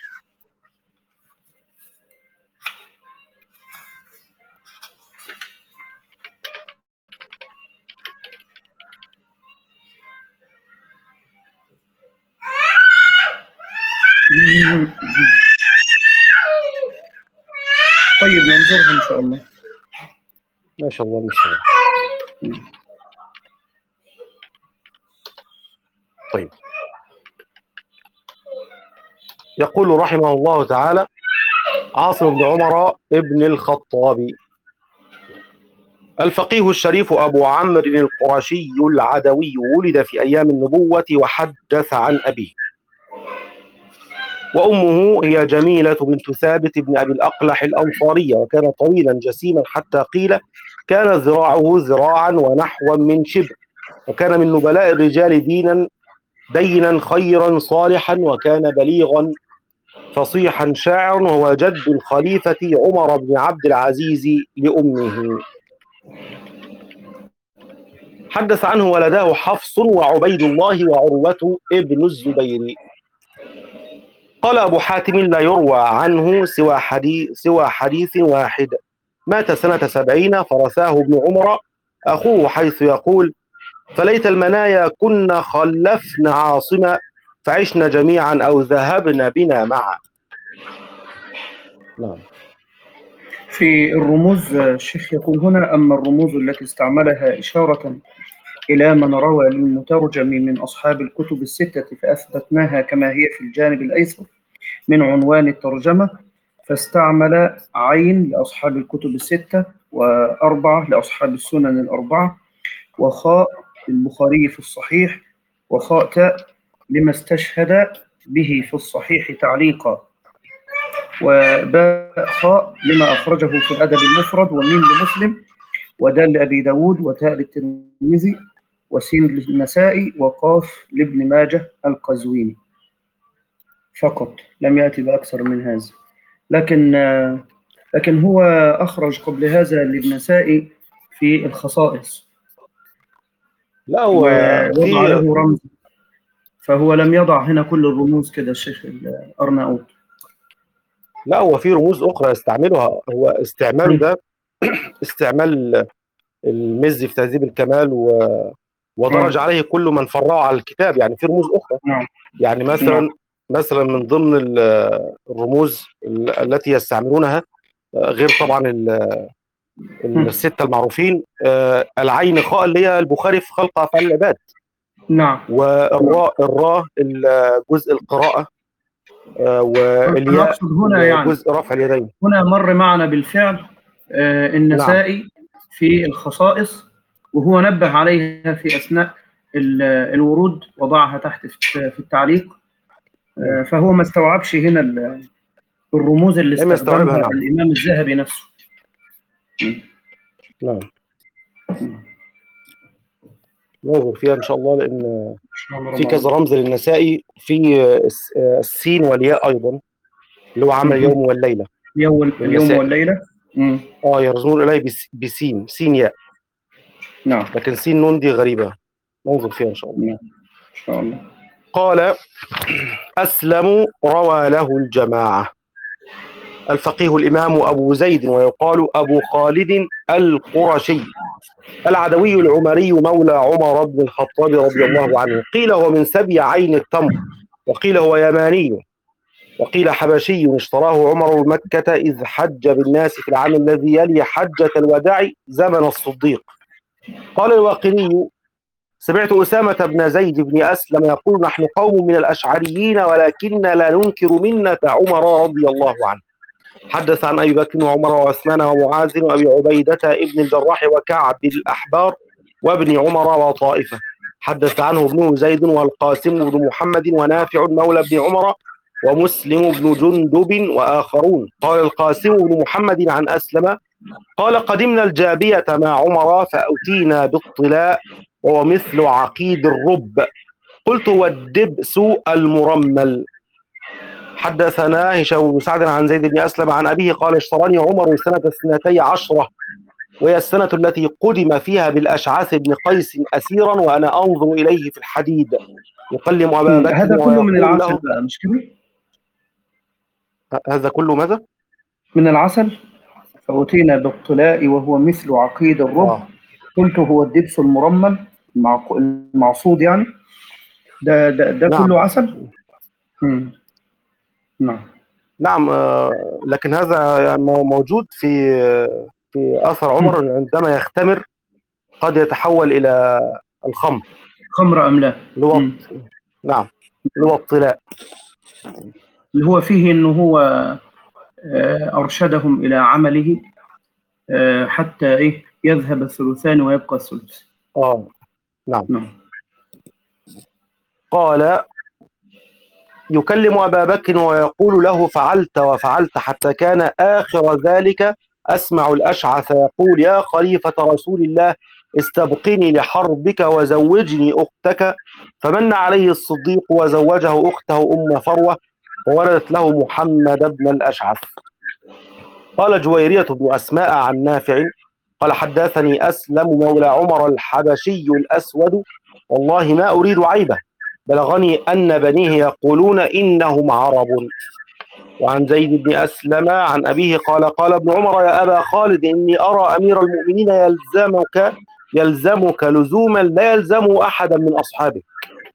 طيب ننظرها إن شاء الله.
ما شاء الله المستعان. طيب، يقول رحمه الله تعالى: عاصم بن عمر ابن الخطاب الفقيه الشريف أبو عمرو القرشي العدوي، ولد في أيام النبوة وحدث عن أبيه. وأمه هي جميلة بنت ثابت بن أبي الأقلح الأنصارية، وكان طويلا جسيما حتى قيل كان ذراعه ذراعا ونحوا من شبر، وكان من نبلاء الرجال دينا دينا خيرا صالحا، وكان بليغا فصيحا شاعرا، وهو جد الخليفة عمر بن عبد العزيز لأمه. حدث عنه ولداه حفص وعبيد الله وعروة ابن الزبير. قال أبو حاتم: لا يروى عنه سوى حديث, سوى حديث واحد، مات سنة سبعين فرثاه ابن عمر أخوه، حيث يقول: فليت المنايا كنا خلفنا عاصمة، فعشنا جميعا أو ذهبنا بنا معا. نعم.
في الرموز الشيخ يقول هنا: أما الرموز التي استعملها إشارة إلى من روى للمترجم من أصحاب الكتب الستة فأثبتناها كما هي في الجانب الأيسر من عنوان الترجمة، فاستعمل عين لأصحاب الكتب الستة، وأربعة لأصحاب السنن الأربعة، وخاء للبخاري في الصحيح، وخاء تاء لما استشهد به في الصحيح تعليقا، وباء خاء لما أخرجه في الأدب المفرد، وميم لمسلم، ودال لأبي داود، وتاء للترمذي، وسين للنسائي، وقاف لابن ماجه القزويني فقط، لم يأتي بأكثر من هذا. لكن لكن هو أخرج قبل هذا للنسائي في الخصائص،
لا هو
ووضع
في
له رمز، فهو لم يضع هنا كل الرموز كده الشيخ الأرناؤوط.
لا هو في رموز أخرى يستعملها، هو استعماله ده استعمال المزي في تهذيب الكمال، و... ودرج عليه كل من فرعه على الكتاب. يعني في رموز أخرى،
نعم.
يعني مثلا
نعم.
مثلا من ضمن ال- الرموز ال- التي يستعملونها، آه، غير طبعا ال- الستة المعروفين، آه، العين خاء اللي هي البخاري في خلق أفعال العباد،
نعم.
والراء الراء جزء القراءة، آه،
أنا
والياء
أقصد هنا يعني
جزء رفع اليدين.
هنا مر معنا بالفعل آه،
نعم.
النسائي في الخصائص، وهو نبه عليها في أثناء ال- الورود، وضعها تحت في في التعليق، آه، فهو ما استوعبش هنا ال- الرموز اللي
لم يستوعبها.
استخدمها
نعم.
الإمام الذهبي نفسه.
نعم، ننظر فيها إن شاء الله، لأن في كذا رمز للنسائي، في الس- السين والياء أيضا، اللي هو عمل اليوم والليلة.
اليوم اليوم
للنسائي.
والليلة. مم.
اه يرزون إليه بس- بسين سين ياء،
نعم.
لكن سين نون دي غريبة، ننظر فيها إن شاء الله.
نعم إن شاء الله.
قال: أسلم روى له الجماعة. الفقيه الإمام أبو زيد، ويقال أبو خالد القرشي العدوي العمري، مولى عمر بن الخطاب رضي الله عنه. قيل هو من سبي عين التمر، وقيل هو يماني. وقيل حبشي اشتراه عمر بمكة إذ حج بالناس في العام الذي يلي حجة الوداع زمن الصديق. قال الواقدي: سمعت أسامة بن زيد بن أسلم يقول: نحن قوم من الأشعريين ولكننا لا ننكر منة عمر رضي الله عنه. حدث عن أبي بكر وعمر وعثمان ومعاذ وأبي عبيدة ابن الجراح وكعب الأحبار وابن عمر وطائفة. حدث عنه ابن زيد والقاسم بن محمد ونافع مولى بن عمر ومسلم بن جندب وآخرون. قال القاسم بن محمد عن أسلم قال: قدمنا الجابية مع عمر فأتينا بالطلاء وهو مثل عقيد الرب، قلت: والدبس المرمل. حدثنا هشام بن سعد عن زيد بن أسلم عن أبيه قال: اشتراني عمر سنة اثنتي عشرة، وهي السنة التي قدم فيها بالأشعث بن قيس أسيرا وأنا أنظر إليه في الحديد يكلم أبا بكر
هذا كله من
ويقول
العسل
له.
بقى، مش كده؟
هذا كله ماذا؟
من العسل. فأتينا بالطلاء وهو مثل عقيد الرب،
آه.
قلت هو الدبس المرمل المعق- المعصود يعني. ده ده, ده
نعم
كله عسل. مم. نعم.
نعم آه، لكن هذا يعني مو- موجود في في أثر عمر عندما يختمر قد يتحول إلى الخمر
خمر أم لا؟
اللي هو
مم.
نعم اللي هو الطلاء.
اللي هو فيه إنه هو آه، أرشدهم إلى عمله آه، حتى إيه يذهب الثلثان ويبقى الثلث.
آه نعم.
نعم.
قال: يكلم أبا بكر ويقول له: فعلت وفعلت، حتى كان آخر ذلك أسمع الأشعث يقول: يا خليفة رسول الله، استبقني لحربك وزوجني أختك. فمن عليه الصديق وزوجه أخته أم فروة وولدت له محمد بن الأشعث. قال جويرية بن أسماء عن نافع قال: حدثني أسلم مولى عمر الحبشي الأسود: والله ما أريد عيبه، بلغني أن بنيه يقولون إنهم عرب. وعن زيد بن أسلم عن أبيه قال: قال ابن عمر: يا أبا خالد، إني أرى أمير المؤمنين يلزمك يلزمك لزوما لا يلزم أحدا من أصحابه،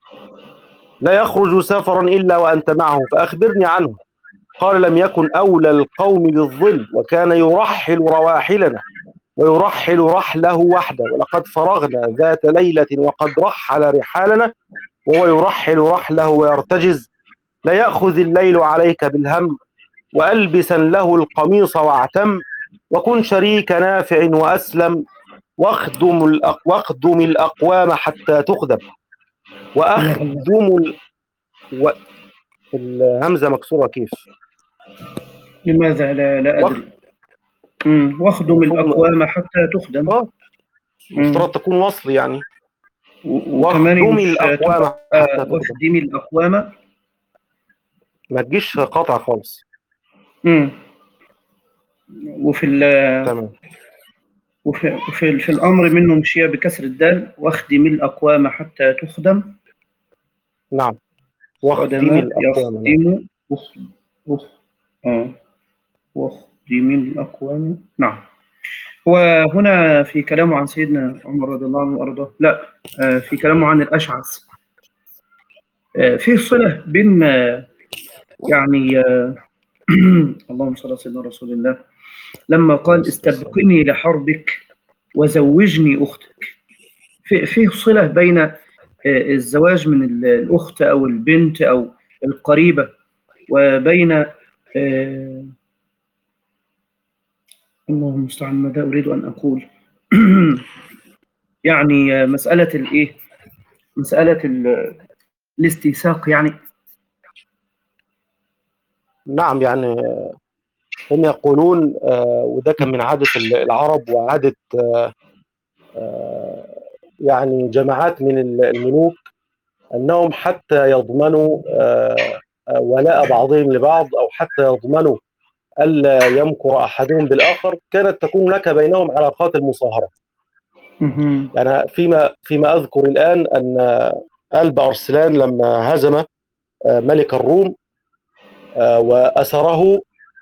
لا يخرج سفرا إلا وأنت معه، فأخبرني عنه. قال: لم يكن أولى القوم بالظل، وكان يرحل رواحلنا ويرحل رحله وحده، ولقد فرغنا ذات ليلة وقد رحل رحالنا وهو يرحل رحله ويرتجز. لا يأخذ الليل عليك بالهم، وألبسا له القميص واعتم، وكن شريك نافع وأسلم، واخدم, الأق... واخدم الأقوام حتى تخدم. وأخدم ال... و... الهمزة مكسورة كيف؟
لماذا لا لا
وخ...
أدري. مم. واخدم الأقوام حتى تخدم.
اه مفترض تكون وصل يعني.
وكمان
واخدم
مش
الأقوام
تبقى
حتى تخدم،
واخدم الأقوام.
ما تجيش قطع خالص.
مم. وفي ال
تمام.
وفي, وفي في الأمر منه مشية بكسر الدال، واخدم الأقوام حتى تخدم.
نعم. واخدم
خدم
الأقوام. نعم.
يخدم أخ أخ آه. واخدم الأقوام. نعم. وهنا في كلامه عن سيدنا عمر رضي الله عنه وأرضاه، لا آه في كلامه عن الأشعث آه في صلة بين آه يعني آه اللهم صل على سيدنا رسول الله، لما قال: استبقني لحربك وزوجني أختك. في فيه صلة بين آه الزواج من الأخت أو البنت أو القريبة، وبين آه الله المستعان ماذا أريد أن أقول يعني مسألة الإيه مسألة الاستيثاق يعني.
نعم يعني هم يقولون آه وده كان من عادة العرب وعادة آه آه يعني جماعات من الملوك، أنهم حتى يضمنوا آه آه ولاء بعضهم لبعض، أو حتى يضمنوا ألا يمكر أحدهم بالآخر، كانت تكون لك بينهم علاقات المصاهرة. يعني فيما فيما أذكر الآن أن قلب أرسلان لما هزم ملك الروم وأسره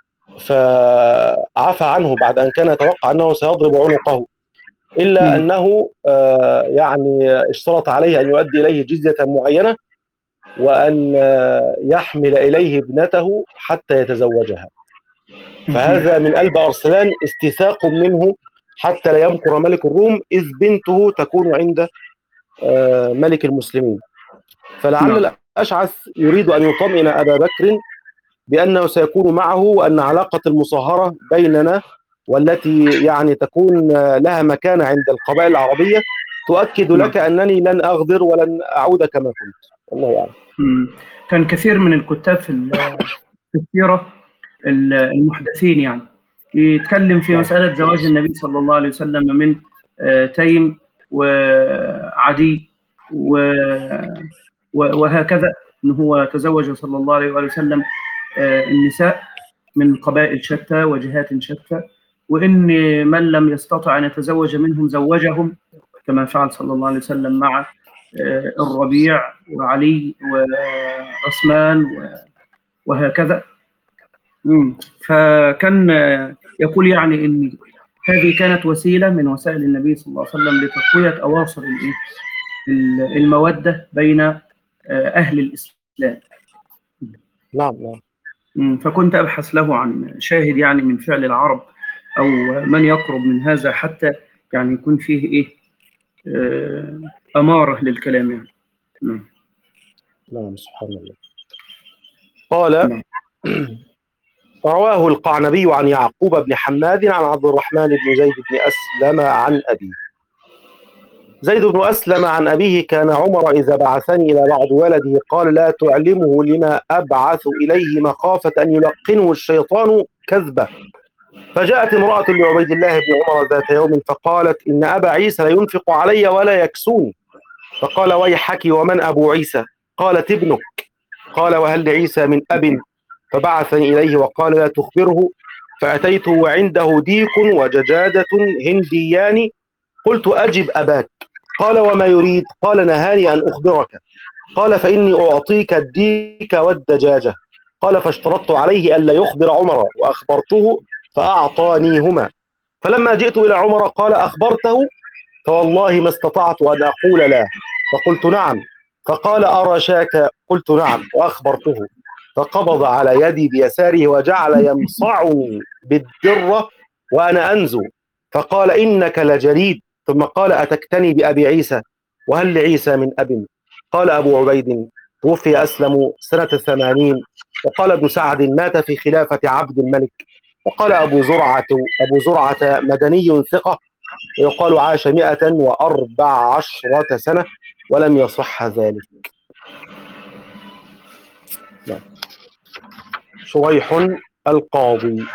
فعفى عنه بعد أن كان يتوقع أنه سيضرب عنقه، إلا
مم.
أنه يعني اشترط عليه أن يؤدي إليه جزية معينة، وأن يحمل إليه ابنته حتى يتزوجها. فهذا من قلب أرسلان استيثاق منه حتى لا يمكر ملك الروم، إذ بنته تكون عند ملك المسلمين. فلعل الأشعث يريد أن يطمئن أبا بكر بأنه سيكون معه، وأن علاقة المصاهرة بيننا والتي يعني تكون لها مكانة عند القبائل العربية تؤكد لك أنني لن أغدر ولن أعود كما كنت. الله أعلم.
كان كثير من الكتاب في السيرة المحدثين يعني يتكلم في مسألة زواج النبي صلى الله عليه وسلم من تيم وعدي وهكذا، أنه هو تزوج صلى الله عليه وسلم النساء من قبائل شتى وجهات شتى، وإن من لم يستطع أن يتزوج منهم زوجهم كما فعل صلى الله عليه وسلم مع الربيع وعلي وعثمان وهكذا. فكان يقول يعني إن هذه كانت وسيلة من وسائل النبي صلى الله عليه وسلم لتقوية أواصر المودة بين أهل الإسلام.
نعم نعم.
فكنت أبحث له عن شاهد يعني من فعل العرب أو من يقرب من هذا حتى يعني يكون فيه إيه أمارة للكلام يعني.
نعم نعم سبحان الله. قال نعم. رواه القعنبي عن يعقوب بن حماد عن عبد الرحمن بن زيد بن أسلم عن أبيه. زيد بن أسلم عن أبيه: كان عمر إذا بعثني إلى بعض ولده قال: لا تعلمه لما أبعث إليه مخافة أن يلقنه الشيطان كذبة. فجاءت امرأة لعبيد الله بن عمر ذات يوم فقالت: إن أبا عيسى لينفق علي ولا يكسوني. فقال: ويحك، ومن أبو عيسى؟ قالت: ابنك. قال: وهل لعيسى من أب؟ فبعثني إليه وقال: لا تخبره. فأتيته وعنده ديك وججادة هنديان. قلت: أجب أباك. قال: وما يريد؟ قال: نهاني أن أخبرك. قال: فإني أعطيك الديك والدجاجة. قال: فاشترطت عليه ألا يخبر عمر، وأخبرته فأعطانيهما. فلما جئت إلى عمر قال: أخبرته؟ فوالله ما استطعت أن أقول لا. فقلت: نعم. فقال: أرى شاك؟ قلت: نعم. وأخبرته. فقبض على يدي بيساره وجعل يمصعني بالدرة وأنا أنزو. فقال: إنك لجليد. ثم قال: أتكتني بأبي عيسى؟ وهل لعيسى من أب؟ قال أبو عبيد: توفي أسلم سنة ثمانين. وقال ابن سعد: مات في خلافة عبد الملك. وقال أبو زرعة أبو زرعة مدني ثقة، ويقال عاش مئة وأربع عشرة سنة، ولم يصح ذلك. لا. شريح القاضي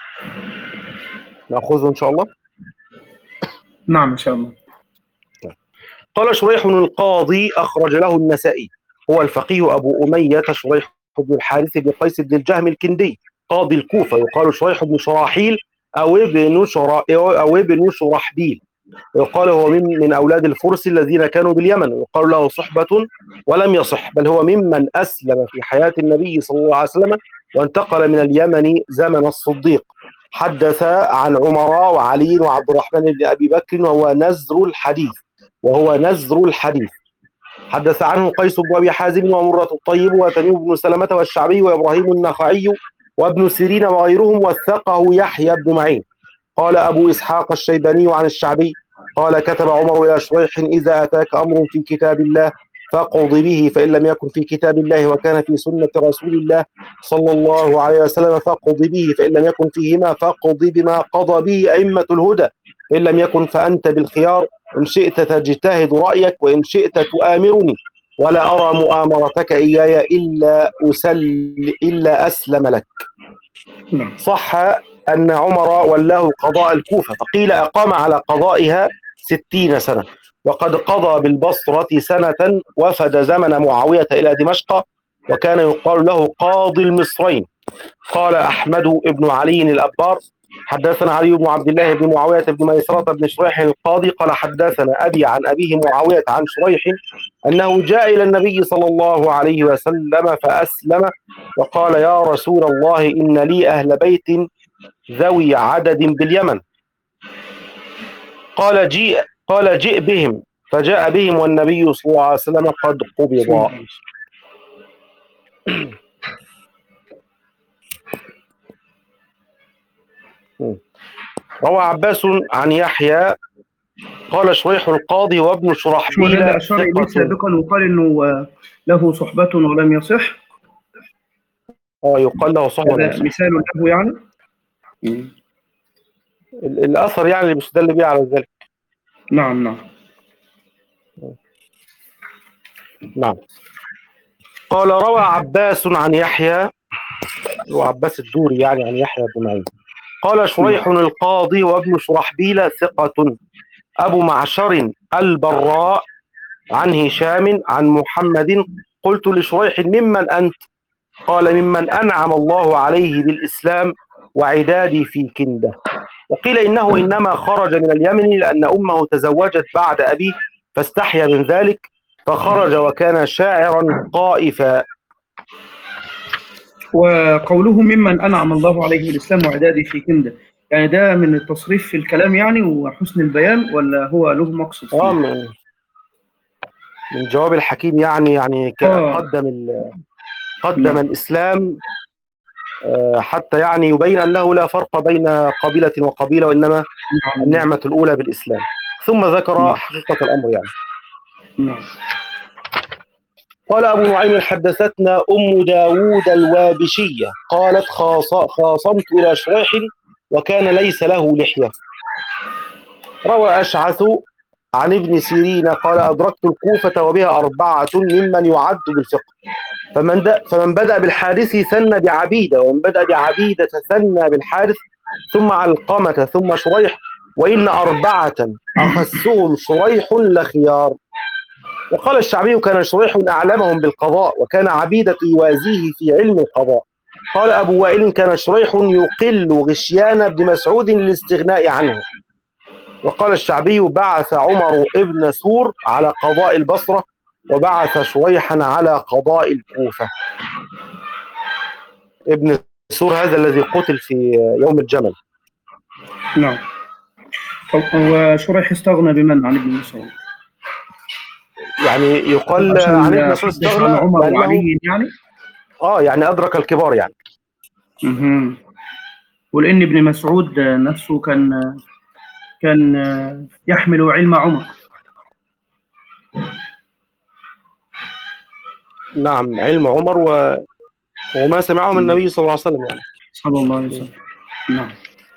نأخذه إن شاء الله.
نعم إن شاء الله.
قال شريح القاضي: أخرج له النسائي. هو الفقيه أبو أمية شريح بن الحارث بن قيس بن الجهم الكندي قاضي الكوفة، يقال شريح بن شراحيل أو ابن شرا أو ابن شرحبيل، يقال هو من من أولاد الفرس الذين كانوا باليمن، ويقال له صحبة ولم يصح، بل هو ممن أسلم في حياة النبي صلى الله عليه وسلم وانتقل من اليمن زمن الصديق. حدث عن عمر وعلي وعبد الرحمن بن أبي بكر، وهو نزر الحديث وهو نزر الحديث. حدث عنه قيس بن أبي حازم ومرة الطيب وتميم بن سلمة والشعبي وإبراهيم النخعي وابن سيرين وغيرهم، وثقه يحيى بن معين. قال أبو إسحاق الشيباني عن الشعبي قال: كتب عمر إلى شريح: إذا أتاك أمر في كتاب الله فاقض به، فإن لم يكن في كتاب الله وكان في سنة رسول الله صلى الله عليه وسلم فاقض به، فإن لم يكن فيهما فاقض بما قضى به أئمة الهدى، إن لم يكن فأنت بالخيار، إن شئت تجتهد رأيك وإن شئت تؤامرني، ولا أرى مؤامرتك إياي إلا أسل إلا أسلم لك. صح أن عمر ولاه قضاء الكوفة، فقيل أقام على قضائها ستين سنة، وقد قضى بالبصرة سنة، وفد زمن معاوية إلى دمشق، وكان يقال له قاضي المصرين. قال أحمد بن علي الأبار: حدثنا علي بن عبد الله بن معاوية بن ميسرة بن شريح القاضي قال: حدثنا أبي عن أبيه معاوية عن شريح أنه جاء إلى النبي صلى الله عليه وسلم فأسلم، وقال: يا رسول الله، إن لي أهل بيت ذوي عدد باليمن. قال: جيء قال جئ بهم. فجاء بهم والنبي صلى الله عليه وسلم قد قبض. روى عباس عن يحيى قال شريح القاضي وابن
شو هذا
شرحبيل
أشار إليه
ثقة.
سابقا وقال إنه آه، له صحبة ولم يصح.
اه يقال له صحبة ولا
هذا
يصح.
مثال له يعني.
ال- الأثر يعني اللي بيستدل بيه على ذلك.
نعم نعم.
نعم. قال روى عباس عن يحيى وعباس الدوري يعني عن يحيى بن معين قال شريح القاضي وابن شرحبيل ثقة. أبو معشر البراء عن هشام عن محمد قلت لشريح ممن أنت؟ قال ممن أنعم الله عليه بالإسلام وعدادي في كندة. وقيل إنه إنما خرج من اليمن لأن أمه تزوجت بعد أبيه فاستحيا من ذلك فخرج وكان شاعرا قائفا.
وقوله ممن أنعم الله عليه بالإسلام وعدادي في كندة، يعني ده من التصريف في الكلام يعني وحسن البيان، ولا هو له مقصد فيه؟
آه من من جواب الحكيم يعني يعني ك-
آه.
قدم ال- قدم
نعم.
الإسلام آه، حتى يعني يبين أنه لا فرق بين قبيلة وقبيلة وإنما
نعم.
النعمة الأولى بالإسلام، ثم ذكر
نعم.
حقيقة الأمر يعني.
نعم.
قال أبو نعيم حدثتنا أم داود الوابشية قالت خاص خاصمت إلى شريح وكان ليس له لحية. روى أشعث عن ابن سيرين قال أدركت الكوفة وبها أربعة ممن يعد بالفقه، فمن, فمن بدأ بالحارث ثنى بعبيدة، ومن بدأ بعبيدة ثنى بالحارث، ثم علقمة، ثم شريح، وإن أربعة أخسهم شريح لخيار. وقال الشعبي كان شريح أعلمهم بالقضاء وكان عبيدة يوازيه في علم القضاء. قال أبو وائل كان شريح يقل غشيان بن مسعود للاستغناء عنه. وقال الشعبي بعث عمر ابن سور على قضاء البصرة وبعث شريحا على قضاء الكوفة. ابن سور هذا الذي قتل في يوم الجمل.
نعم. وشريح استغنى بمن عن ابن مسعود؟
يعني يقال
عشان
عن ابن مسعود
حدث عن
استغنى
عمر
لأنه
وعلي يعني.
اه يعني أدرك الكبار يعني.
مهم. ولأن ابن مسعود نفسه كان كان يحمل علم عمر.
نعم علم عمر و... وما سمعه من النبي صلى الله عليه وسلم يعني.
صلى الله عليه وسلم. نعم.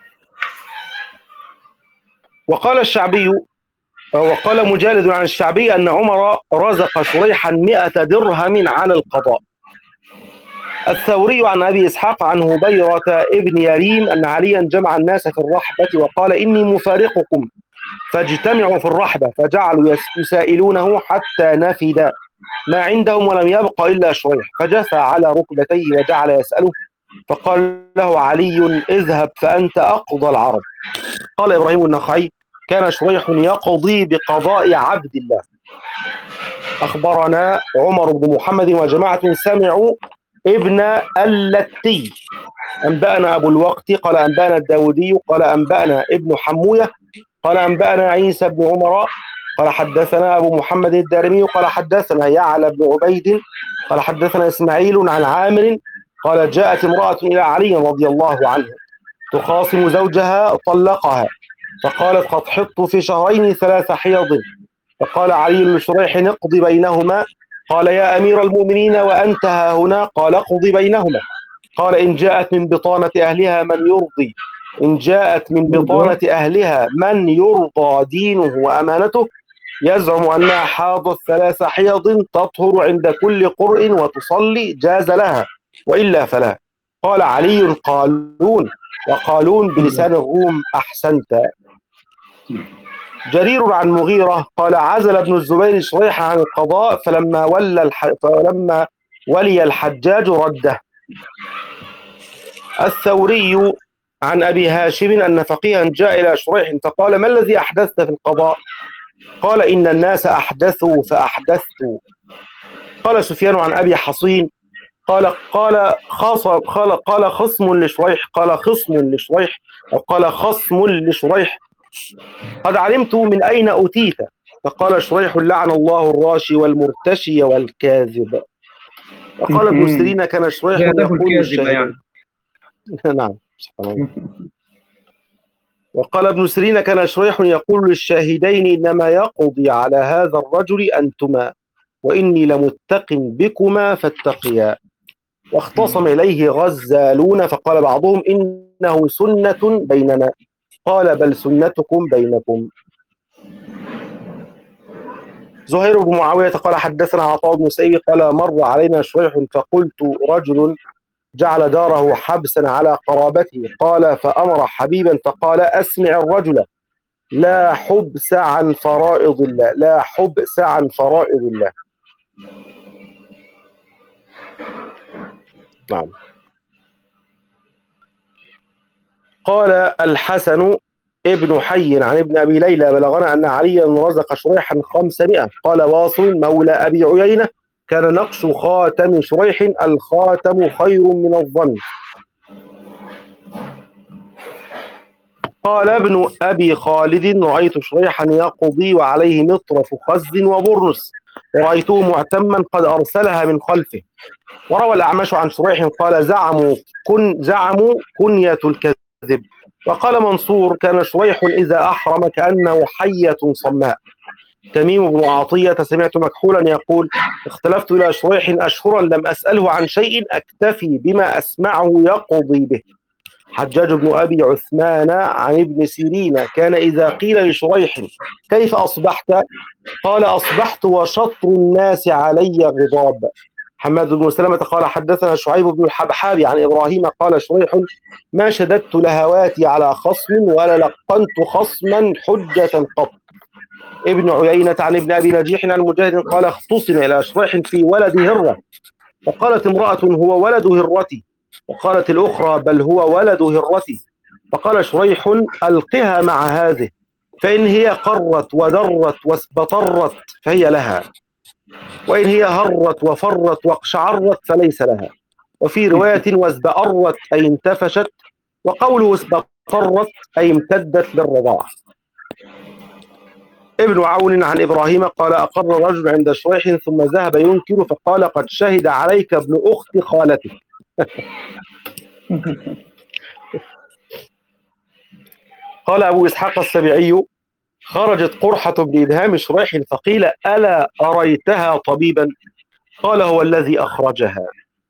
وقال الشعبي وقال مجالد عن الشعبي أن عمر رزق شريحا مئة درهم على القضاء. الثوري عن أبي إسحاق عن هبيرة ابن يريم أن عليا جمع الناس في الرحبة وقال إني مفارقكم فاجتمعوا في الرحبة، فجعلوا يسائلونه حتى نفد ما عندهم ولم يبق إلا شريح، فجثى على ركبتيه وجعل يسأله، فقال له علي اذهب فأنت أقضى العرب. قال إبراهيم النخعي كان شريح يقضي بقضاء عبد الله. أخبرنا عمر بن محمد وجماعة سمعوا ابن اللتي أنبأنا أبو الوقت قال أنبأنا الداودي قال أنبأنا ابن حموية قال أنبأنا عيسى بن عمر قال حدثنا أبو محمد الدارمي قال حدثنا يعلى بن عبيد قال حدثنا إسماعيل عن عامر قال جاءت امرأة إلى علي رضي الله عنه تخاصم زوجها طلقها، فقالت قد حطت في شهرين ثلاث حيض، فقال علي لشريح اقض بينهما. قال يا أمير المؤمنين وأنت ها هنا؟ قال اقض بينهما. قال إن جاءت من بطانة أهلها من يرضي إن جاءت من بطانة أهلها من يرضى دينه وأمانته يزعم أنها حاضت ثلاث حيض تطهر عند كل قرء وتصلي جاز لها وإلا فلا. قال علي قالون وقالون بلسان الروم أحسنت. جرير عن مغيرة قال عزل ابن الزبير شريح عن القضاء فلما ولى الح... فلما ولي الحجاج رده. الثوري عن أبي هاشم أن فقيها جاء إلى شريح فقال ما الذي أحدثت في القضاء؟ قال إن الناس أحدثوا فأحدثت. قال سفيان عن أبي حصين قال قال خاص قال قال خصم لشريح قال خصم لشريح أو قال خصم لشريح قد علمت من أين أتيت، فقال شريح لعن الله الراشي والمرتشي والكاذب. وقال ابن سيرين كان شريح يقول للشاهدين
يعني.
نعم سبحان الله. وقال ابن سيرين كان شريح يقول للشاهدين إنما يقضي على هذا الرجل أنتما وإني لمتق بكما فاتقيا. واختصم إليه غزالون فقال بعضهم إنه سنة بيننا قال بل سنتكم بينكم. زهير بن معاوية قال حدثنا عطاء بن سعيد قال مر علينا شريح فقلت رجل جعل داره حبسا على قرابته قال فأمر حبيبا فقال أسمع الرجل لا حبس عن فرائض الله لا حبس عن فرائض الله. نعم. قال الحسن ابن حي عن ابن أبي ليلى بلغنا أن عليا رزق شريحا خمسمائة. قال واصل مولى أبي عيينة كان نقش خاتم شريح الخاتم خير من الظن. قال ابن أبي خالد رأيت شريحا يقضي وعليه مطرف خز وبرنس ورأيته معتما قد أرسلها من خلفه. وروى الأعمش عن شريح قال زعموا كن زعموا كنية الكذب. وقال منصور كان شريح إذا أحرم كأنه حية صماء. تميم بن عطية سمعت مكحولا يقول اختلفت إلى شريح أشهرا لم أسأله عن شيء أكتفي بما أسمعه يقضي به. حجاج بن أبي عثمان عن ابن سيرين كان إذا قيل لشريح كيف أصبحت قال أصبحت وشطر الناس علي غضاب. حماد بن سلمة قال حدثنا شعيب بن الحبحاب عن إبراهيم قال شريح ما شددت لهواتي على خصم ولا لقنت خصما حجة قط. ابن عيينة عن ابن أبي نجيح عن مجاهد قال اختصم إلى شريح في ولد هرة فقالت امرأة هو ولد هرتي وقالت الأخرى بل هو ولد هرتي فقال شريح ألقها مع هذه فإن هي قرت ودرت واسبطرت فهي لها وإن هي هرت وفرت واقشعرت فليس لها. وفي رواية وازبأرت أي انتفشت وقوله اسبطرت أي امتدت للرضاعة. ابن عون عن إبراهيم قال أقر رجل عند شريح ثم ذهب ينكر فقال قد شهد عليك ابن أخت خالتك. قال أبو إسحاق السبيعي خرجت قرحة بإدهام شريح فقيل ألا أريتها طبيبا قال هو الذي أخرجها.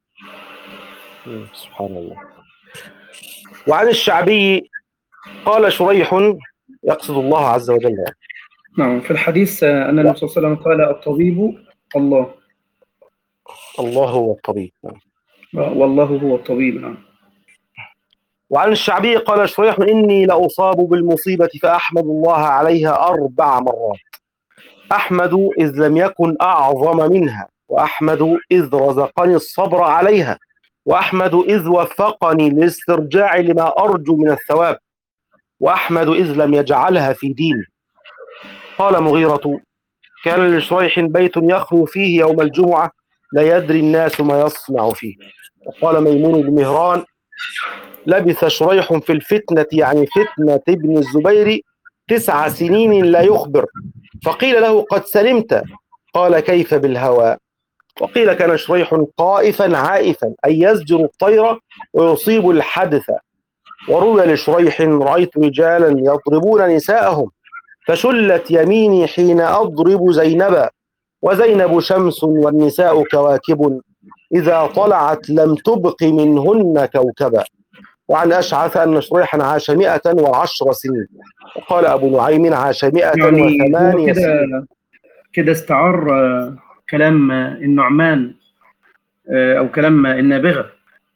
سبحان الله. وعن الشعبي قال شريح يقصد الله عز وجل.
نعم في الحديث أن النبي صلى الله عليه وسلم قال الطبيب الله
الله هو الطبيب
والله هو الطبيب. نعم.
وعن الشعبي قال شريح إني لأصاب بالمصيبة فأحمد الله عليها أربع مرات أحمد إذ لم يكن أعظم منها وأحمد إذ رزقني الصبر عليها وأحمد إذ وفقني للاسترجاع لما أرجو من الثواب وأحمد إذ لم يجعلها في ديني. قال مغيرة كان لشريح بيت يخلو فيه يوم الجمعة لا يدري الناس ما يصنع فيه. وقال ميمون بن مهران لبث شريح في الفتنة يعني فتنة ابن الزبير تسع سنين لا يخبر فقيل له قد سلمت قال كيف بالهوى. وقيل كان شريح قائفا عائفا أي يزجر الطير ويصيب الحدث. وروي لشريح رأيت رجالا يضربون نساءهم فشلت يميني حين أضرب زينبا وزينب شمس والنساء كواكب إذا طلعت لم تبق منهن كوكبا. وعن أشعث أن شريحا عاش مئة وعشر سنين. وقال أبو نعيم عاش مئة
يعني
وثمانية سنين.
كده استعار كلام النعمان أو كلام النابغة.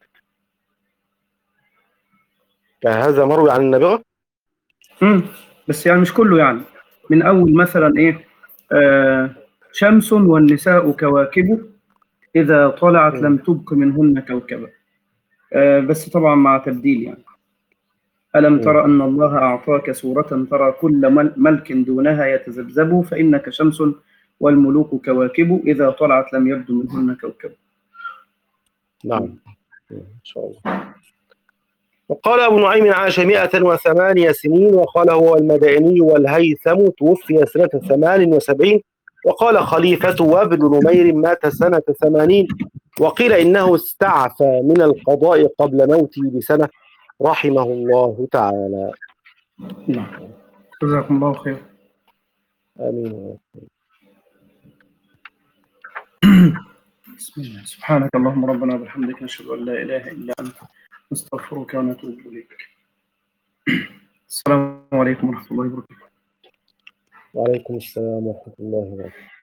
هذا مروي عن النابغة
امم بس يعني مش كله يعني من أول مثلا إيه آه شمس والنساء كواكب إذا طلعت لم تبق منهن كوكبا آه بس طبعا مع تبديل يعني ألم ترى أن الله أعطاك سورة ترى كل ملك دونها يتذبذب فإنك شمس والملوك كواكب إذا طلعت لم يبدو منهن كوكب.
نعم إن شاء الله. وقال أبو نعيم عاش مئة وثمانية سنين. وقال هو المدائني والهيثم توفي سنة ثمان وسبعين. وقال خليفة وابن نمير مات سنة ثمانين. وقيل إنه استعفى من القضاء قبل موته بسنة رحمه الله تعالى.
نعم. جزاكم الله خير.
آمين.
بسم الله. سبحانك اللهم ربنا وبحمدك، نشهد أن لا إله إلا أنت، نستغفرك ونتوب إليك. السلام عليكم ورحمة الله وبركاته.
وعليكم السلام ورحمة الله وبركاته.